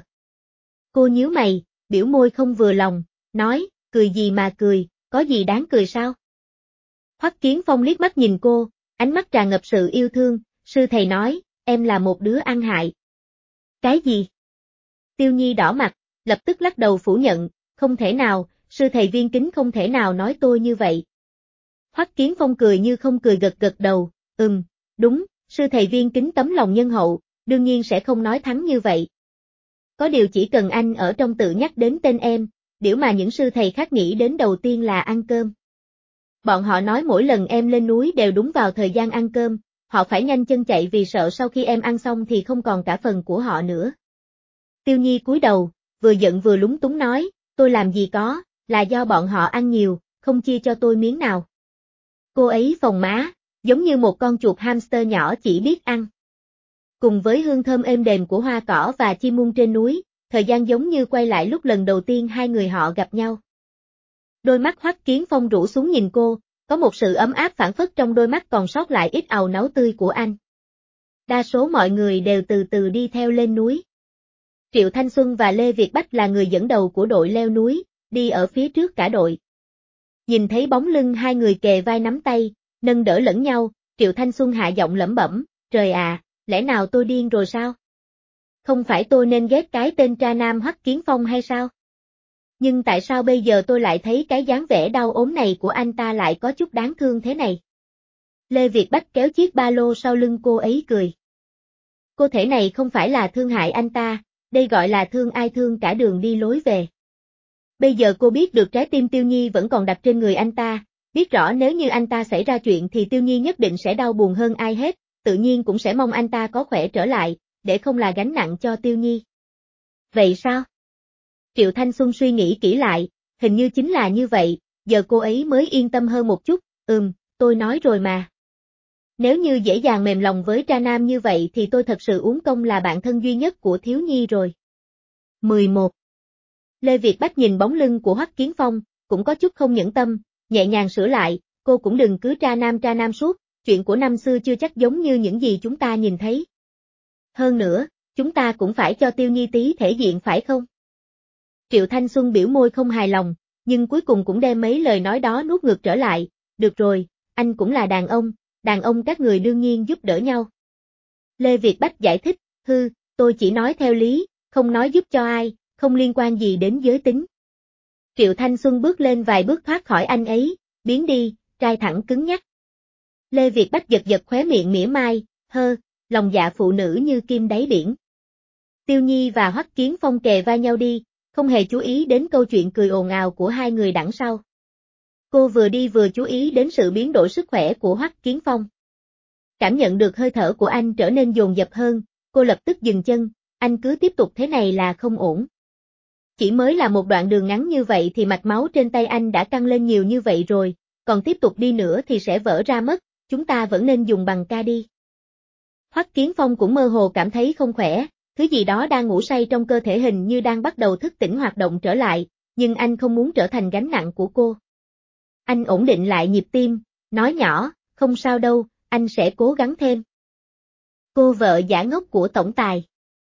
Cô nhíu mày, biểu môi không vừa lòng, nói, cười gì mà cười, có gì đáng cười sao? Hoắc Kiến Phong liếc mắt nhìn cô, ánh mắt tràn ngập sự yêu thương, sư thầy nói, em là một đứa ăn hại. Cái gì? Tiêu Nhi đỏ mặt, lập tức lắc đầu phủ nhận, không thể nào, sư thầy Viên Kính không thể nào nói tôi như vậy. Hoắc Kiến Phong cười như không cười gật gật đầu, đúng, sư thầy Viên Kính tấm lòng nhân hậu, đương nhiên sẽ không nói thắng như vậy. Có điều chỉ cần anh ở trong tự nhắc đến tên em, điều mà những sư thầy khác nghĩ đến đầu tiên là ăn cơm. Bọn họ nói mỗi lần em lên núi đều đúng vào thời gian ăn cơm, họ phải nhanh chân chạy vì sợ sau khi em ăn xong thì không còn cả phần của họ nữa. Tiêu Nhi cúi đầu, vừa giận vừa lúng túng nói, tôi làm gì có, là do bọn họ ăn nhiều, không chia cho tôi miếng nào. Cô ấy phồng má, giống như một con chuột hamster nhỏ chỉ biết ăn. Cùng với hương thơm êm đềm của hoa cỏ và chim muông trên núi, thời gian giống như quay lại lúc lần đầu tiên hai người họ gặp nhau. Đôi mắt Hoắc Kiến Phong rũ xuống nhìn cô, có một sự ấm áp phảng phất trong đôi mắt còn sót lại ít àu náu tươi của anh. Đa số mọi người đều từ từ đi theo lên núi. Triệu Thanh Xuân và Lê Việt Bách là người dẫn đầu của đội leo núi, đi ở phía trước cả đội. Nhìn thấy bóng lưng hai người kề vai nắm tay, nâng đỡ lẫn nhau, Triệu Thanh Xuân hạ giọng lẩm bẩm, trời à, lẽ nào tôi điên rồi sao? Không phải tôi nên ghét cái tên tra nam Hoắc Kiến Phong hay sao? Nhưng tại sao bây giờ tôi lại thấy cái dáng vẻ đau ốm này của anh ta lại có chút đáng thương thế này? Lê Việt Bách kéo chiếc ba lô sau lưng cô ấy cười. Cô thể này không phải là thương hại anh ta, đây gọi là thương ai thương cả đường đi lối về. Bây giờ cô biết được trái tim Tiêu Nhi vẫn còn đặt trên người anh ta, biết rõ nếu như anh ta xảy ra chuyện thì Tiêu Nhi nhất định sẽ đau buồn hơn ai hết, tự nhiên cũng sẽ mong anh ta có khỏe trở lại, để không là gánh nặng cho Tiêu Nhi. Vậy sao? Triệu Thanh Xuân suy nghĩ kỹ lại, hình như chính là như vậy, giờ cô ấy mới yên tâm hơn một chút, tôi nói rồi mà. Nếu như dễ dàng mềm lòng với tra nam như vậy thì tôi thật sự uống công là bạn thân duy nhất của Thiếu Nhi rồi. 11. Lê Việt Bách nhìn bóng lưng của Hoắc Kiến Phong, cũng có chút không nhẫn tâm, nhẹ nhàng sửa lại, cô cũng đừng cứ tra nam suốt, chuyện của năm xưa chưa chắc giống như những gì chúng ta nhìn thấy. Hơn nữa, chúng ta cũng phải cho Tiêu Nhi tí thể diện phải không? Triệu Thanh Xuân biểu môi không hài lòng, nhưng cuối cùng cũng đem mấy lời nói đó nuốt ngược trở lại, được rồi, anh cũng là đàn ông các người đương nhiên giúp đỡ nhau. Lê Việt Bách giải thích, tôi chỉ nói theo lý, không nói giúp cho ai, không liên quan gì đến giới tính. Triệu Thanh Xuân bước lên vài bước thoát khỏi anh ấy, biến đi, trai thẳng cứng nhắc. Lê Việt Bách giật giật khóe miệng mỉa mai, lòng dạ phụ nữ như kim đáy biển. Tiêu Nhi và Hoắc Kiến Phong kề vai nhau đi, không hề chú ý đến câu chuyện cười ồn ào của hai người đằng sau. Cô vừa đi vừa chú ý đến sự biến đổi sức khỏe của Hoắc Kiến Phong. Cảm nhận được hơi thở của anh trở nên dồn dập hơn, cô lập tức dừng chân, anh cứ tiếp tục thế này là không ổn. Chỉ mới là một đoạn đường ngắn như vậy thì mạch máu trên tay anh đã căng lên nhiều như vậy rồi, còn tiếp tục đi nữa thì sẽ vỡ ra mất, chúng ta vẫn nên dùng bằng ca đi. Hoắc Kiến Phong cũng mơ hồ cảm thấy không khỏe, thứ gì đó đang ngủ say trong cơ thể hình như đang bắt đầu thức tỉnh hoạt động trở lại, nhưng anh không muốn trở thành gánh nặng của cô. Anh ổn định lại nhịp tim, nói nhỏ, không sao đâu, anh sẽ cố gắng thêm. Cô vợ giả ngốc của tổng tài.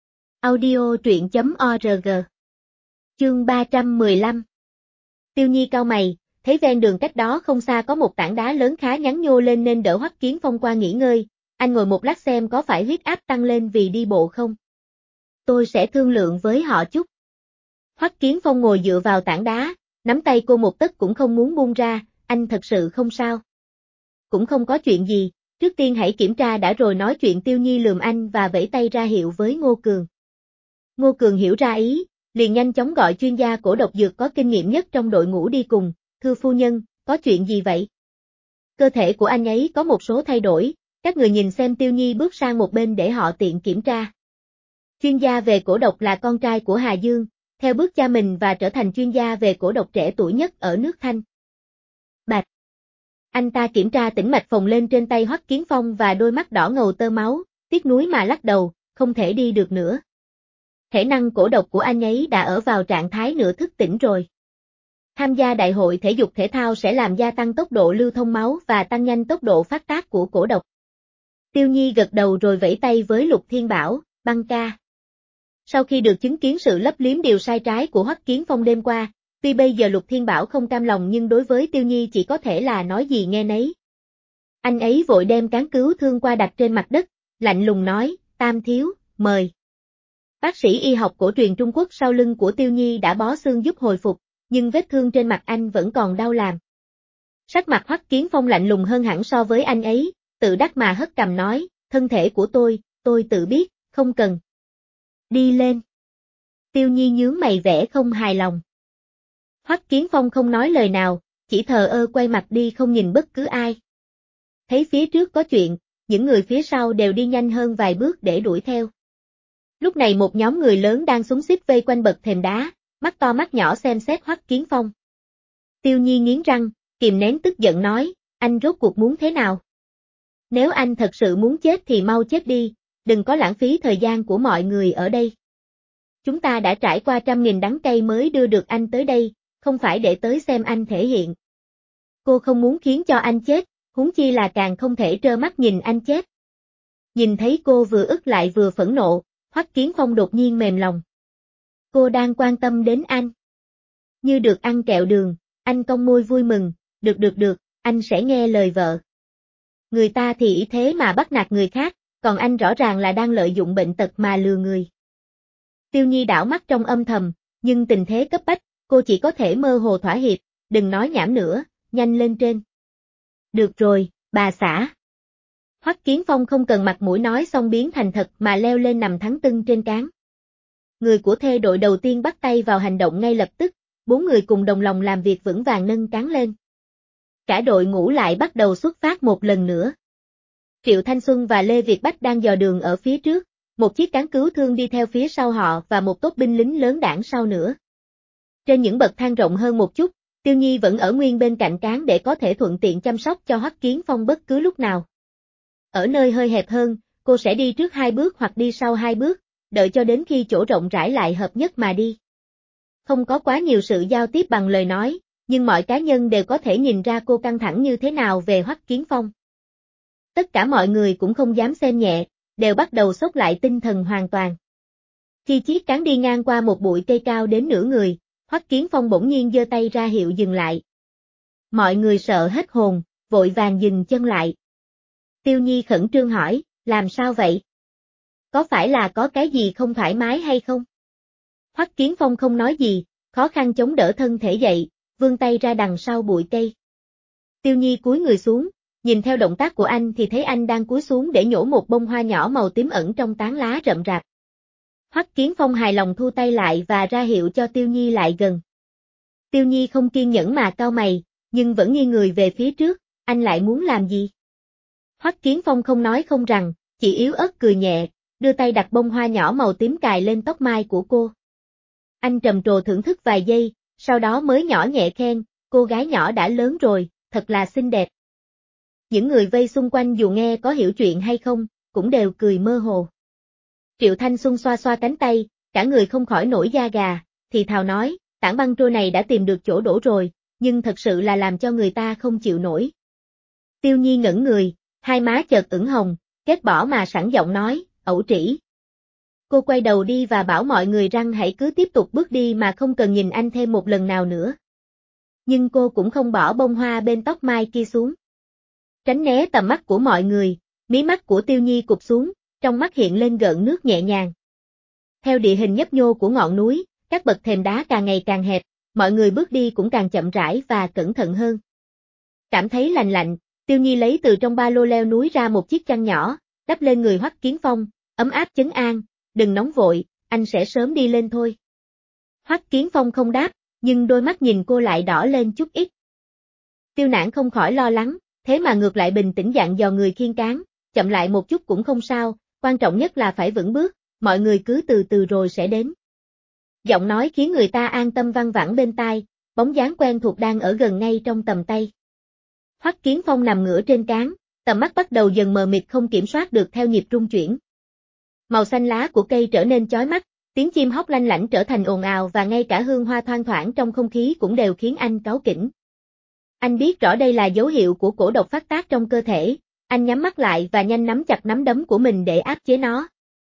Audio truyện.org. Chương 315. Tiêu Nhi cau mày, thấy ven đường cách đó không xa có một tảng đá lớn khá nhắn nhô lên nên đỡ Hoắc Kiến Phong qua nghỉ ngơi, anh ngồi một lát xem có phải huyết áp tăng lên vì đi bộ không. Tôi sẽ thương lượng với họ chút. Hoắc Kiến Phong ngồi dựa vào tảng đá, nắm tay cô một tấc cũng không muốn buông ra, anh thật sự không sao. Cũng không có chuyện gì, trước tiên hãy kiểm tra đã rồi nói chuyện. Tiêu Nhi lườm anh và vẫy tay ra hiệu với Ngô Cường. Ngô Cường hiểu ra ý, liền nhanh chóng gọi chuyên gia cổ độc dược có kinh nghiệm nhất trong đội ngũ đi cùng, thưa phu nhân, có chuyện gì vậy? Cơ thể của anh ấy có một số thay đổi, các người nhìn xem. Tiêu Nhi bước sang một bên để họ tiện kiểm tra. Chuyên gia về cổ độc là con trai của Hà Dương, theo bước cha mình và trở thành chuyên gia về cổ độc trẻ tuổi nhất ở nước Thanh. Bạch. Anh ta kiểm tra tĩnh mạch phồng lên trên tay Hoắc Kiến Phong và đôi mắt đỏ ngầu tơ máu, tiếc nuối mà lắc đầu, không thể đi được nữa. Thể năng cổ độc của anh ấy đã ở vào trạng thái nửa thức tỉnh rồi. Tham gia đại hội thể dục thể thao sẽ làm gia tăng tốc độ lưu thông máu và tăng nhanh tốc độ phát tác của cổ độc. Tiêu Nhi gật đầu rồi vẫy tay với Lục Thiên Bảo, băng ca. Sau khi được chứng kiến sự lấp liếm điều sai trái của Hoắc Kiến Phong đêm qua, tuy bây giờ Lục Thiên Bảo không cam lòng nhưng đối với Tiêu Nhi chỉ có thể là nói gì nghe nấy. Anh ấy vội đem cán cứu thương qua đặt trên mặt đất, lạnh lùng nói, Tam thiếu, mời. Bác sĩ y học cổ truyền Trung Quốc sau lưng của Tiêu Nhi đã bó xương giúp hồi phục, nhưng vết thương trên mặt anh vẫn còn đau làm. Sắc mặt Hoắc Kiến Phong lạnh lùng hơn hẳn so với anh ấy, tự đắc mà hất cằm nói, thân thể của tôi tự biết, không cần. Đi lên. Tiêu Nhi nhướng mày vẻ không hài lòng. Hoắc Kiến Phong không nói lời nào, chỉ thờ ơ quay mặt đi không nhìn bất cứ ai. Thấy phía trước có chuyện, những người phía sau đều đi nhanh hơn vài bước để đuổi theo. Lúc này một nhóm người lớn đang xúm xít vây quanh bậc thềm đá, mắt to mắt nhỏ xem xét Hoắc Kiến Phong. Tiêu Nhi nghiến răng, kìm nén tức giận nói, anh rốt cuộc muốn thế nào? Nếu anh thật sự muốn chết thì mau chết đi, đừng có lãng phí thời gian của mọi người ở đây. Chúng ta đã trải qua trăm nghìn đắng cay mới đưa được anh tới đây, không phải để tới xem anh thể hiện. Cô không muốn khiến cho anh chết, huống chi là càng không thể trơ mắt nhìn anh chết. Nhìn thấy cô vừa ức lại vừa phẫn nộ, Hoắc Kiến Phong đột nhiên mềm lòng. Cô đang quan tâm đến anh. Như được ăn kẹo đường, anh cong môi vui mừng, được, anh sẽ nghe lời vợ. Người ta thì ý thế mà bắt nạt người khác, còn anh rõ ràng là đang lợi dụng bệnh tật mà lừa người. Tiêu Nhi đảo mắt trong âm thầm, nhưng tình thế cấp bách, cô chỉ có thể mơ hồ thỏa hiệp, đừng nói nhảm nữa, nhanh lên trên. Được rồi, bà xã. Hoắc Kiến Phong không cần mặt mũi nói xong biến thành thật mà leo lên nằm thắng tưng trên cán. Người của thê đội đầu tiên bắt tay vào hành động ngay lập tức, 4 người cùng đồng lòng làm việc vững vàng nâng cán lên. Cả đội ngũ lại bắt đầu xuất phát một lần nữa. Triệu Thanh Xuân và Lê Việt Bách đang dò đường ở phía trước, một chiếc cán cứu thương đi theo phía sau họ và một tốp binh lính lớn đảng sau nữa. Trên những bậc thang rộng hơn một chút, Tiêu Nhi vẫn ở nguyên bên cạnh cán để có thể thuận tiện chăm sóc cho Hoắc Kiến Phong bất cứ lúc nào. Ở nơi hơi hẹp hơn, cô sẽ đi trước 2 bước hoặc đi sau 2 bước, đợi cho đến khi chỗ rộng rãi lại hợp nhất mà đi. Không có quá nhiều sự giao tiếp bằng lời nói, nhưng mọi cá nhân đều có thể nhìn ra cô căng thẳng như thế nào về Hoắc Kiến Phong. Tất cả mọi người cũng không dám xem nhẹ, đều bắt đầu xốc lại tinh thần hoàn toàn. Khi chiếc cán đi ngang qua một bụi cây cao đến nửa người, Hoắc Kiến Phong bỗng nhiên giơ tay ra hiệu dừng lại. Mọi người sợ hết hồn, vội vàng dừng chân lại. Tiêu Nhi khẩn trương hỏi, làm sao vậy? Có phải là có cái gì không thoải mái hay không? Hoắc Kiến Phong không nói gì, khó khăn chống đỡ thân thể dậy, vươn tay ra đằng sau bụi cây. Tiêu Nhi cúi người xuống, nhìn theo động tác của anh thì thấy anh đang cúi xuống để nhổ một bông hoa nhỏ màu tím ẩn trong tán lá rậm rạp. Hoắc Kiến Phong hài lòng thu tay lại và ra hiệu cho Tiêu Nhi lại gần. Tiêu Nhi không kiên nhẫn mà cau mày, nhưng vẫn nghiêng người về phía trước, anh lại muốn làm gì? Hoắc Kiến Phong không nói không rằng, chỉ yếu ớt cười nhẹ, đưa tay đặt bông hoa nhỏ màu tím cài lên tóc mai của cô. Anh trầm trồ thưởng thức vài giây, sau đó mới nhỏ nhẹ khen, cô gái nhỏ đã lớn rồi, thật là xinh đẹp. Những người vây xung quanh dù nghe có hiểu chuyện hay không, cũng đều cười mơ hồ. Triệu Thanh Xuân xoa xoa cánh tay, cả người không khỏi nổi da gà, thì thào nói, tảng băng trôi này đã tìm được chỗ đổ rồi, nhưng thật sự là làm cho người ta không chịu nổi. Tiêu Nhi ngẩn người, hai má chợt ửng hồng, kết bỏ mà sẵn giọng nói, ẩu trĩ. Cô quay đầu đi và bảo mọi người rằng hãy cứ tiếp tục bước đi mà không cần nhìn anh thêm một lần nào nữa. Nhưng cô cũng không bỏ bông hoa bên tóc mai kia xuống. Tránh né tầm mắt của mọi người, mí mắt của Tiêu Nhi cụp xuống, trong mắt hiện lên gợn nước nhẹ nhàng. Theo địa hình nhấp nhô của ngọn núi, các bậc thềm đá càng ngày càng hẹp, mọi người bước đi cũng càng chậm rãi và cẩn thận hơn. Cảm thấy lạnh lạnh, Tiêu Nhi lấy từ trong ba lô leo núi ra một chiếc chăn nhỏ, đắp lên người Hoắc Kiến Phong, ấm áp trấn an, đừng nóng vội, anh sẽ sớm đi lên thôi. Hoắc Kiến Phong không đáp, nhưng đôi mắt nhìn cô lại đỏ lên chút ít. Tiêu Nản không khỏi lo lắng, thế mà ngược lại bình tĩnh dặn dò người khiêng cán, chậm lại một chút cũng không sao, quan trọng nhất là phải vững bước, mọi người cứ từ từ rồi sẽ đến. Giọng nói khiến người ta an tâm văng vẳng bên tai, bóng dáng quen thuộc đang ở gần ngay trong tầm tay. Hoắc Kiến Phong nằm ngửa trên cán, tầm mắt bắt đầu dần mờ mịt không kiểm soát được theo nhịp rung chuyển. Màu xanh lá của cây trở nên chói mắt, tiếng chim hót lanh lảnh trở thành ồn ào và ngay cả hương hoa thoang thoảng trong không khí cũng đều khiến anh cáu kỉnh. Anh biết rõ đây là dấu hiệu của cổ độc phát tác trong cơ thể, anh nhắm mắt lại và nhanh nắm chặt nắm đấm của mình để áp chế nó.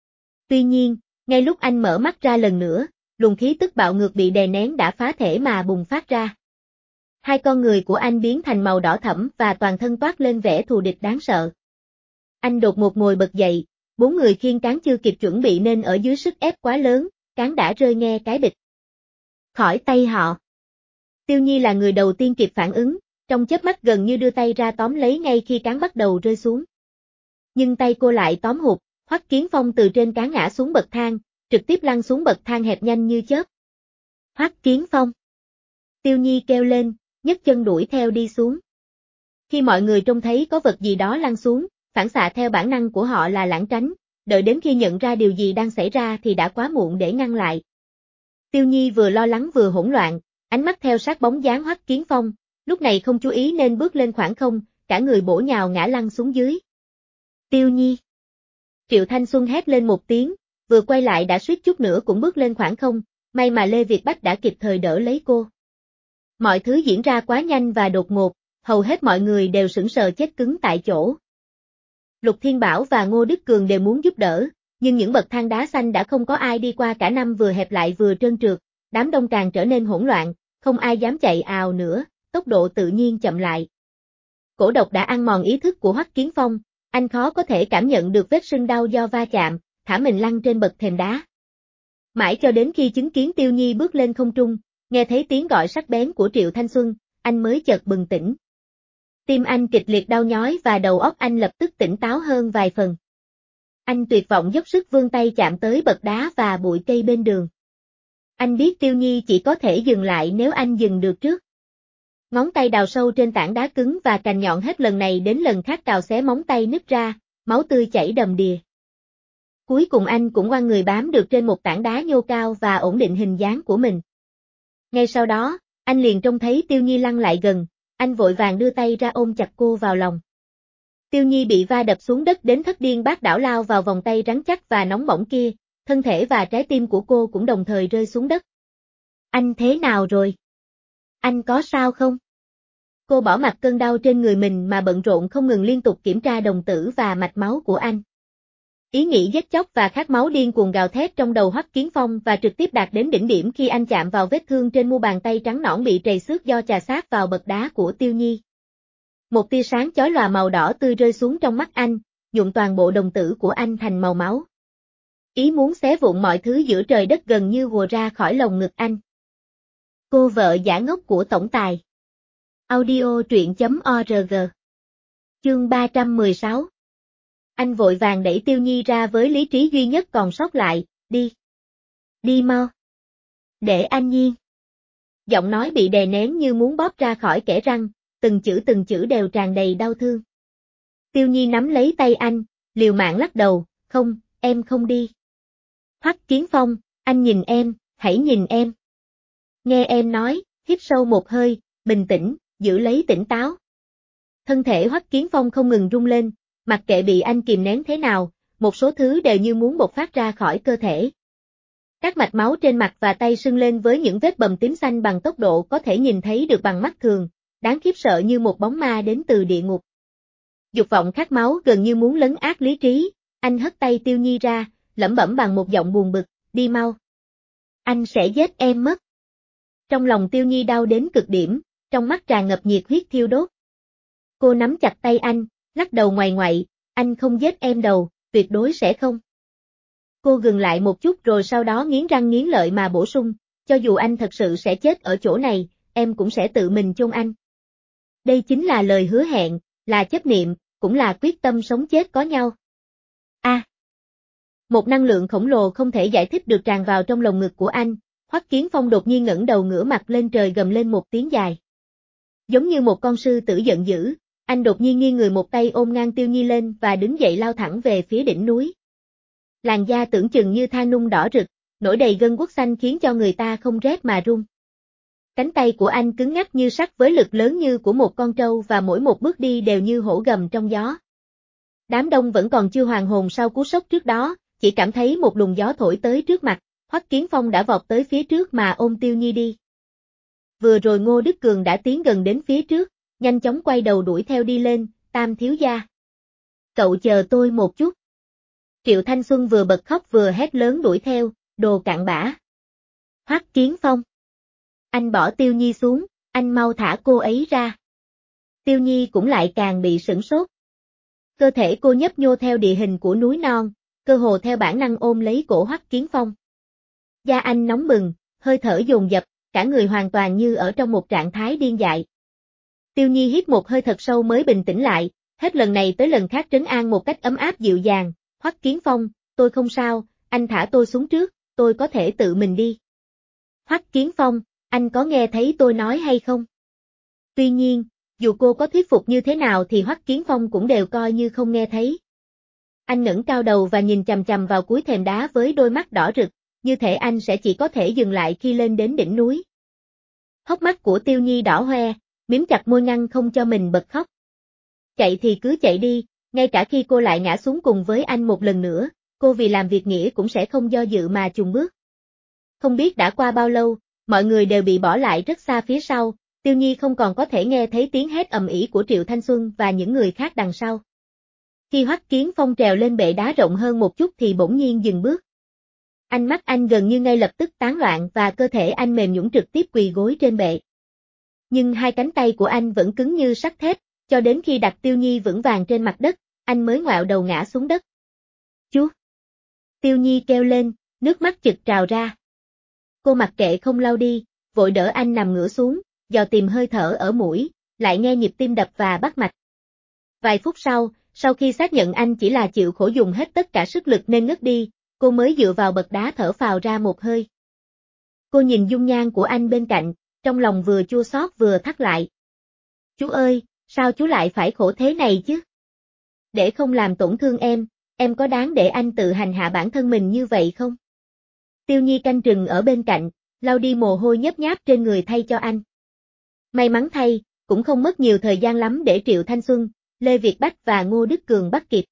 Tuy nhiên, ngay lúc anh mở mắt ra lần nữa, luồng khí tức bạo ngược bị đè nén đã phá thể mà bùng phát ra. Hai con người của anh biến thành màu đỏ thẫm và toàn thân toát lên vẻ thù địch đáng sợ. Anh đột ngột ngồi bật dậy, 4 người khiêng cán chưa kịp chuẩn bị nên ở dưới sức ép quá lớn, cán đã rơi nghe cái bịch. Khỏi tay họ. Tiêu Nhi là người đầu tiên kịp phản ứng, trong chớp mắt gần như đưa tay ra tóm lấy ngay khi cán bắt đầu rơi xuống. Nhưng tay cô lại tóm hụt, Hoắc Kiến Phong từ trên cán ngã xuống bậc thang, trực tiếp lăn xuống bậc thang hẹp nhanh như chớp. Hoắc Kiến Phong. Tiêu Nhi kêu lên, nhấc chân đuổi theo đi xuống. Khi mọi người trông thấy có vật gì đó lăn xuống, phản xạ theo bản năng của họ là lảng tránh, đợi đến khi nhận ra điều gì đang xảy ra thì đã quá muộn để ngăn lại. Tiêu Nhi vừa lo lắng vừa hỗn loạn, ánh mắt theo sát bóng dáng Hoắc Kiến Phong, lúc này không chú ý nên bước lên khoảng không, cả người bổ nhào ngã lăn xuống dưới. Tiêu Nhi. Triệu Thanh Xuân hét lên một tiếng, vừa quay lại đã suýt chút nữa cũng bước lên khoảng không, may mà Lê Việt Bách đã kịp thời đỡ lấy cô. Mọi thứ diễn ra quá nhanh và đột ngột, hầu hết mọi người đều sững sờ chết cứng tại chỗ. Lục Thiên Bảo và Ngô Đức Cường đều muốn giúp đỡ, nhưng những bậc thang đá xanh đã không có ai đi qua, cả năm vừa hẹp lại vừa trơn trượt, đám đông càng trở nên hỗn loạn, không ai dám chạy ào nữa, tốc độ tự nhiên chậm lại. Cổ độc đã ăn mòn ý thức của Hoắc Kiến Phong, anh khó có thể cảm nhận được vết sưng đau do va chạm, thả mình lăn trên bậc thềm đá. Mãi cho đến khi chứng kiến Tiêu Nhi bước lên không trung, nghe thấy tiếng gọi sắc bén của Triệu Thanh Xuân, anh mới chợt bừng tỉnh. Tim anh kịch liệt đau nhói và đầu óc anh lập tức tỉnh táo hơn vài phần. Anh tuyệt vọng dốc sức vươn tay chạm tới bậc đá và bụi cây bên đường. Anh biết Tiêu Nhi chỉ có thể dừng lại nếu anh dừng được trước. Ngón tay đào sâu trên tảng đá cứng và cành nhọn hết lần này đến lần khác cào xé móng tay nứt ra, máu tươi chảy đầm đìa. Cuối cùng anh cũng ngoan người bám được trên một tảng đá nhô cao và ổn định hình dáng của mình. Ngay sau đó, anh liền trông thấy Tiêu Nhi lăn lại gần, anh vội vàng đưa tay ra ôm chặt cô vào lòng. Tiêu Nhi bị va đập xuống đất đến thất điên bát đảo, lao vào vòng tay rắn chắc và nóng bỏng kia, thân thể và trái tim của cô cũng đồng thời rơi xuống đất. Anh thế nào rồi? Anh có sao không? Cô bỏ mặc cơn đau trên người mình mà bận rộn không ngừng liên tục kiểm tra đồng tử và mạch máu của anh. Ý nghĩ giết chóc và khát máu điên cuồng gào thét trong đầu Hoắc Kiến Phong và trực tiếp đạt đến đỉnh điểm khi anh chạm vào vết thương trên mu bàn tay trắng nõn bị trầy xước do chà sát vào bậc đá của Tiêu Nhi. Một tia sáng chói lòa màu đỏ tươi rơi xuống trong mắt anh, nhuộm toàn bộ đồng tử của anh thành màu máu. Ý muốn xé vụn mọi thứ giữa trời đất gần như ùa ra khỏi lồng ngực anh. Cô vợ giả ngốc của tổng tài. Audio truyện.org. Chương 316. Anh vội vàng đẩy Tiêu Nhi ra với lý trí duy nhất còn sót lại, đi. Đi mau. Để anh Nhiên. Giọng nói bị đè nén như muốn bóp ra khỏi kẽ răng, từng chữ đều tràn đầy đau thương. Tiêu Nhi nắm lấy tay anh, liều mạng lắc đầu, không, em không đi. Hoắc Kiến Phong, anh nhìn em, hãy nhìn em. Nghe em nói, hít sâu một hơi, bình tĩnh, giữ lấy tỉnh táo. Thân thể Hoắc Kiến Phong không ngừng rung lên, mặc kệ bị anh kìm nén thế nào, một số thứ đều như muốn bộc phát ra khỏi cơ thể. Các mạch máu trên mặt và tay sưng lên với những vết bầm tím xanh bằng tốc độ có thể nhìn thấy được bằng mắt thường, đáng khiếp sợ như một bóng ma đến từ địa ngục. Dục vọng khát máu gần như muốn lấn át lý trí, anh hất tay Tiêu Nhi ra, lẩm bẩm bằng một giọng buồn bực, đi mau. Anh sẽ giết em mất. Trong lòng Tiêu Nhi đau đến cực điểm, trong mắt tràn ngập nhiệt huyết thiêu đốt. Cô nắm chặt tay anh, lắc đầu ngoại ngoại, anh không giết em đâu, tuyệt đối sẽ không. Cô dừng lại một chút rồi sau đó nghiến răng nghiến lợi mà bổ sung, cho dù anh thật sự sẽ chết ở chỗ này, em cũng sẽ tự mình chôn anh. Đây chính là lời hứa hẹn, là chấp niệm, cũng là quyết tâm sống chết có nhau. Một năng lượng khổng lồ không thể giải thích được tràn vào trong lồng ngực của anh, Hoắc Kiến Phong đột nhiên ngẩng đầu ngửa mặt lên trời gầm lên một tiếng dài. Giống như một con sư tử giận dữ, anh đột nhiên nghiêng người một tay ôm ngang Tiêu Nhi lên và đứng dậy lao thẳng về phía đỉnh núi. Làn da tưởng chừng như than nung đỏ rực, nổi đầy gân guốc xanh khiến cho người ta không rét mà run. Cánh tay của anh cứng ngắc như sắt với lực lớn như của một con trâu và mỗi một bước đi đều như hổ gầm trong gió. Đám đông vẫn còn chưa hoàn hồn sau cú sốc trước đó, chỉ cảm thấy một luồng gió thổi tới trước mặt, Hoắc Kiến Phong đã vọt tới phía trước mà ôm Tiêu Nhi đi. Vừa rồi Ngô Đức Cường đã tiến gần đến phía trước, nhanh chóng quay đầu đuổi theo đi lên, Tam thiếu gia. Cậu chờ tôi một chút. Triệu Thanh Xuân vừa bật khóc vừa hét lớn đuổi theo, đồ cặn bã. Hoắc Kiến Phong. Anh bỏ Tiêu Nhi xuống, anh mau thả cô ấy ra. Tiêu Nhi cũng lại càng bị sửng sốt. Cơ thể cô nhấp nhô theo địa hình của núi non, cơ hồ theo bản năng ôm lấy cổ Hoắc Kiến Phong. Da anh nóng bừng, hơi thở dồn dập, cả người hoàn toàn như ở trong một trạng thái điên dại. Tiêu Nhi hít một hơi thật sâu mới bình tĩnh lại, hết lần này tới lần khác trấn an một cách ấm áp dịu dàng, Hoắc Kiến Phong, tôi không sao, anh thả tôi xuống trước, tôi có thể tự mình đi. Hoắc Kiến Phong, anh có nghe thấy tôi nói hay không? Tuy nhiên, dù cô có thuyết phục như thế nào thì Hoắc Kiến Phong cũng đều coi như không nghe thấy. Anh ngẩng cao đầu và nhìn chằm chằm vào cuối thềm đá với đôi mắt đỏ rực, như thể anh sẽ chỉ có thể dừng lại khi lên đến đỉnh núi. Hốc mắt của Tiêu Nhi đỏ hoe, mím chặt môi ngăn không cho mình bật khóc. Chạy thì cứ chạy đi, Ngay cả khi cô lại ngã xuống cùng với anh một lần nữa, cô vì làm việc nghĩa cũng sẽ không do dự mà chùn bước. Không biết đã qua bao lâu, mọi người đều bị bỏ lại rất xa phía sau, Tiêu Nhi không còn có thể nghe thấy tiếng hét ầm ĩ của Triệu Thanh Xuân và những người khác đằng sau. Khi Hoắc Kiến Phong trèo lên bệ đá rộng hơn một chút thì bỗng nhiên dừng bước. Ánh mắt anh gần như ngay lập tức tán loạn và cơ thể anh mềm nhũn trực tiếp quỳ gối trên bệ. Nhưng hai cánh tay của anh vẫn cứng như sắt thép, cho đến khi đặt Tiêu Nhi vững vàng trên mặt đất, anh mới ngoẹo đầu ngã xuống đất. Chú! Tiêu Nhi kêu lên, nước mắt chực trào ra. Cô mặc kệ không lau đi, vội đỡ anh nằm ngửa xuống, dò tìm hơi thở ở mũi, lại nghe nhịp tim đập và bắt mạch. Vài phút sau khi xác nhận anh chỉ là chịu khổ dùng hết tất cả sức lực nên ngất đi, cô mới dựa vào bậc đá thở phào ra một hơi. Cô nhìn dung nhan của anh bên cạnh, trong lòng vừa chua xót vừa thắt lại. Chú ơi, sao chú lại phải khổ thế này chứ? Để không làm tổn thương em có đáng để anh tự hành hạ bản thân mình như vậy không? Tiêu Nhi canh chừng ở bên cạnh, lau đi mồ hôi nhớp nháp trên người thay cho anh. May mắn thay, cũng không mất nhiều thời gian lắm để Triệu Thanh Xuân, Lê Việt Bách và Ngô Đức Cường bắt kịp.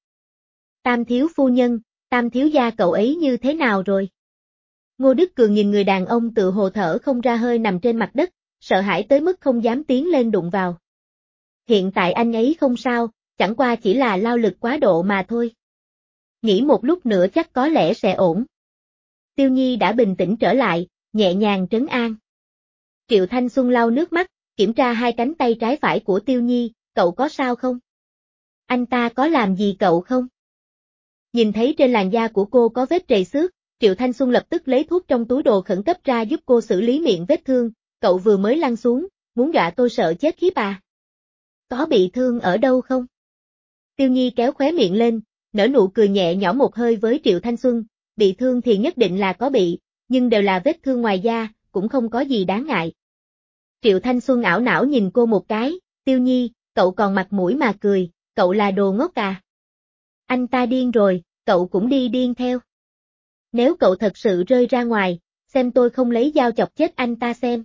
Tam thiếu phu nhân, Tam thiếu gia cậu ấy như thế nào rồi? Ngô Đức Cường nhìn người đàn ông tự hồ thở không ra hơi nằm trên mặt đất, sợ hãi tới mức không dám tiến lên đụng vào. Hiện tại anh ấy không sao, chẳng qua chỉ là lao lực quá độ mà thôi. Nghĩ một lúc nữa chắc có lẽ sẽ ổn. Tiêu Nhi đã bình tĩnh trở lại, nhẹ nhàng trấn an. Triệu Thanh Xuân lau nước mắt, kiểm tra hai cánh tay trái phải của Tiêu Nhi, cậu có sao không? Anh ta có làm gì cậu không? Nhìn thấy trên làn da của cô có vết trầy xước, Triệu Thanh Xuân lập tức lấy thuốc trong túi đồ khẩn cấp ra giúp cô xử lý miệng vết thương, cậu vừa mới lăn xuống, muốn dọa tôi sợ chết khiếp à? Có bị thương ở đâu không? Tiêu Nhi kéo khóe miệng lên, nở nụ cười nhẹ nhõm một hơi với Triệu Thanh Xuân, bị thương thì nhất định là có bị, nhưng đều là vết thương ngoài da, cũng không có gì đáng ngại. Triệu Thanh Xuân ảo não nhìn cô một cái, Tiêu Nhi, cậu còn mặt mũi mà cười, cậu là đồ ngốc à? Anh ta điên rồi, cậu cũng đi điên theo. Nếu cậu thật sự rơi ra ngoài, xem tôi không lấy dao chọc chết anh ta xem.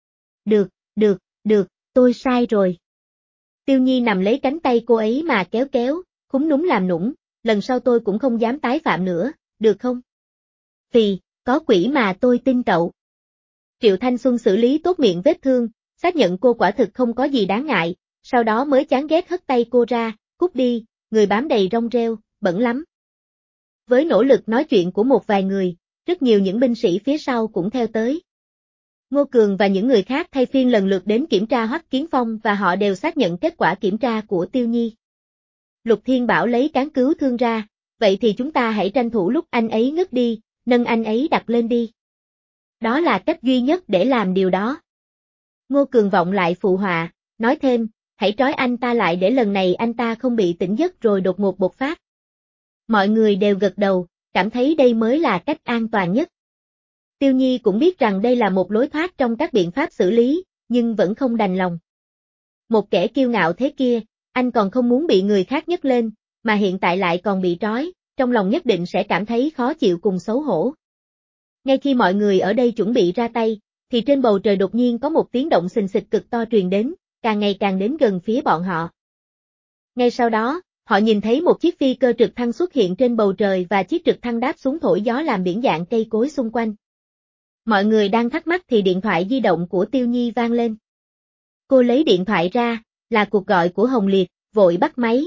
Được, tôi sai rồi. Tiêu Nhi nằm lấy cánh tay cô ấy mà kéo kéo, khúm núm làm nũng, lần sau tôi cũng không dám tái phạm nữa, được không? Vì, có quỷ mà tôi tin cậu. Triệu Thanh Xuân xử lý tốt miệng vết thương, xác nhận cô quả thực không có gì đáng ngại, sau đó mới chán ghét hất tay cô ra, cút đi, người bám đầy rong rêu, bẩn lắm. Với nỗ lực nói chuyện của một vài người, rất nhiều những binh sĩ phía sau cũng theo tới. Ngô Cường và những người khác thay phiên lần lượt đến kiểm tra Hoắc Kiến Phong và họ đều xác nhận kết quả kiểm tra của Tiêu Nhi. Lục Thiên Bảo lấy cán cứu thương ra, vậy thì chúng ta hãy tranh thủ lúc anh ấy ngất đi, nâng anh ấy đặt lên đi. Đó là cách duy nhất để làm điều đó. Ngô Cường vọng lại phụ họa, nói thêm, hãy trói anh ta lại để lần này anh ta không bị tỉnh giấc rồi đột ngột bộc phát. Mọi người đều gật đầu, cảm thấy đây mới là cách an toàn nhất. Tiêu Nhi cũng biết rằng đây là một lối thoát trong các biện pháp xử lý, nhưng vẫn không đành lòng. Một kẻ kiêu ngạo thế kia, anh còn không muốn bị người khác nhấc lên, mà hiện tại lại còn bị trói, trong lòng nhất định sẽ cảm thấy khó chịu cùng xấu hổ. Ngay khi mọi người ở đây chuẩn bị ra tay, thì trên bầu trời đột nhiên có một tiếng động xình xịch cực to truyền đến, càng ngày càng đến gần phía bọn họ. Ngay sau đó, họ nhìn thấy một chiếc phi cơ trực thăng xuất hiện trên bầu trời và chiếc trực thăng đáp xuống thổi gió làm biển dạng cây cối xung quanh. Mọi người đang thắc mắc thì điện thoại di động của Tiêu Nhi vang lên. Cô lấy điện thoại ra, là cuộc gọi của Hồng Liệt, vội bắt máy,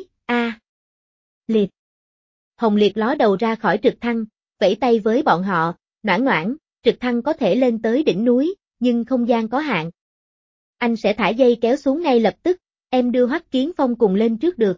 Liệt. Hồng Liệt ló đầu ra khỏi trực thăng, vẫy tay với bọn họ, Noãn Noãn, trực thăng có thể lên tới đỉnh núi, nhưng không gian có hạn. Anh sẽ thả dây kéo xuống ngay lập tức, em đưa Hoắc Kiến Phong cùng lên trước được.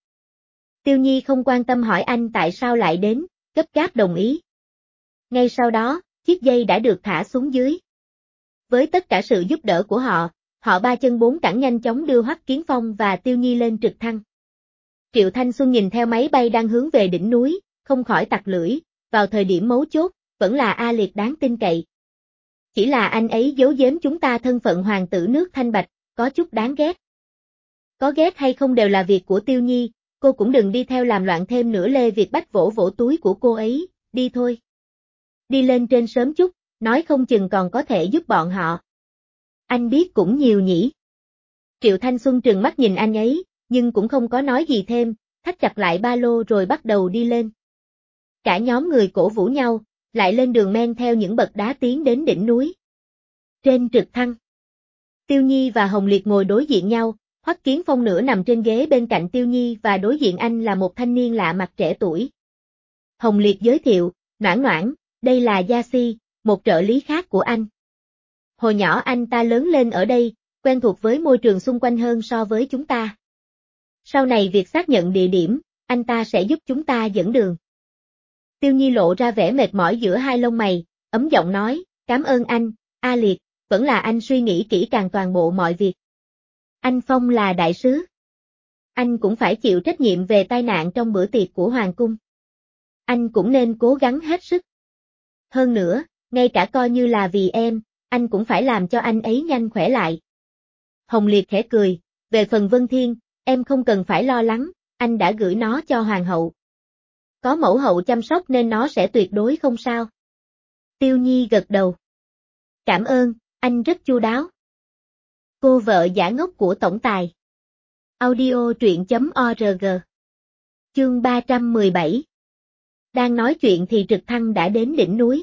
Tiêu Nhi không quan tâm hỏi anh tại sao lại đến, gấp gáp đồng ý. Ngay sau đó, chiếc dây đã được thả xuống dưới. Với tất cả sự giúp đỡ của họ ba chân bốn cẳng nhanh chóng đưa Hoắc Kiến Phong và Tiêu Nhi lên trực thăng. Triệu Thanh Xuân nhìn theo máy bay đang hướng về đỉnh núi, không khỏi tặc lưỡi, vào thời điểm mấu chốt, vẫn là A Liệt đáng tin cậy. Chỉ là anh ấy giấu giếm chúng ta thân phận hoàng tử nước Thanh Bạch, có chút đáng ghét. Có ghét hay không đều là việc của Tiêu Nhi, cô cũng đừng đi theo làm loạn thêm nữa. Lê Việt Bách vỗ vỗ túi của cô ấy, đi thôi. Đi lên trên sớm chút, nói không chừng còn có thể giúp bọn họ. Anh biết cũng nhiều nhỉ. Triệu Thanh Xuân trừng mắt nhìn anh ấy, nhưng cũng không có nói gì thêm, thắt chặt lại ba lô rồi bắt đầu đi lên. Cả nhóm người cổ vũ nhau, lại lên đường men theo những bậc đá tiến đến đỉnh núi. Trên trực thăng, Tiêu Nhi và Hồng Liệt ngồi đối diện nhau, Hoắc Kiến Phong nửa nằm trên ghế bên cạnh Tiêu Nhi và đối diện anh là một thanh niên lạ mặt trẻ tuổi. Hồng Liệt giới thiệu, Noãn Noãn, đây là Gia Si, một trợ lý khác của anh. Hồi nhỏ anh ta lớn lên ở đây, quen thuộc với môi trường xung quanh hơn so với chúng ta. Sau này việc xác nhận địa điểm, anh ta sẽ giúp chúng ta dẫn đường. Tiêu Nhi lộ ra vẻ mệt mỏi giữa hai lông mày, ấm giọng nói, cảm ơn anh, A Liệt, vẫn là anh suy nghĩ kỹ càng toàn bộ mọi việc. Anh Phong là đại sứ. Anh cũng phải chịu trách nhiệm về tai nạn trong bữa tiệc của Hoàng cung. Anh cũng nên cố gắng hết sức. Hơn nữa, ngay cả coi như là vì em, anh cũng phải làm cho anh ấy nhanh khỏe lại. Hồng Liệt khẽ cười, về phần Vân Thiên, em không cần phải lo lắng, anh đã gửi nó cho Hoàng hậu. Có mẫu hậu chăm sóc nên nó sẽ tuyệt đối không sao. Tiêu Nhi gật đầu. Cảm ơn, anh rất chu đáo. Cô vợ giả ngốc của tổng tài. Audio truyện.org. Chương 317. Đang nói chuyện thì trực thăng đã đến đỉnh núi.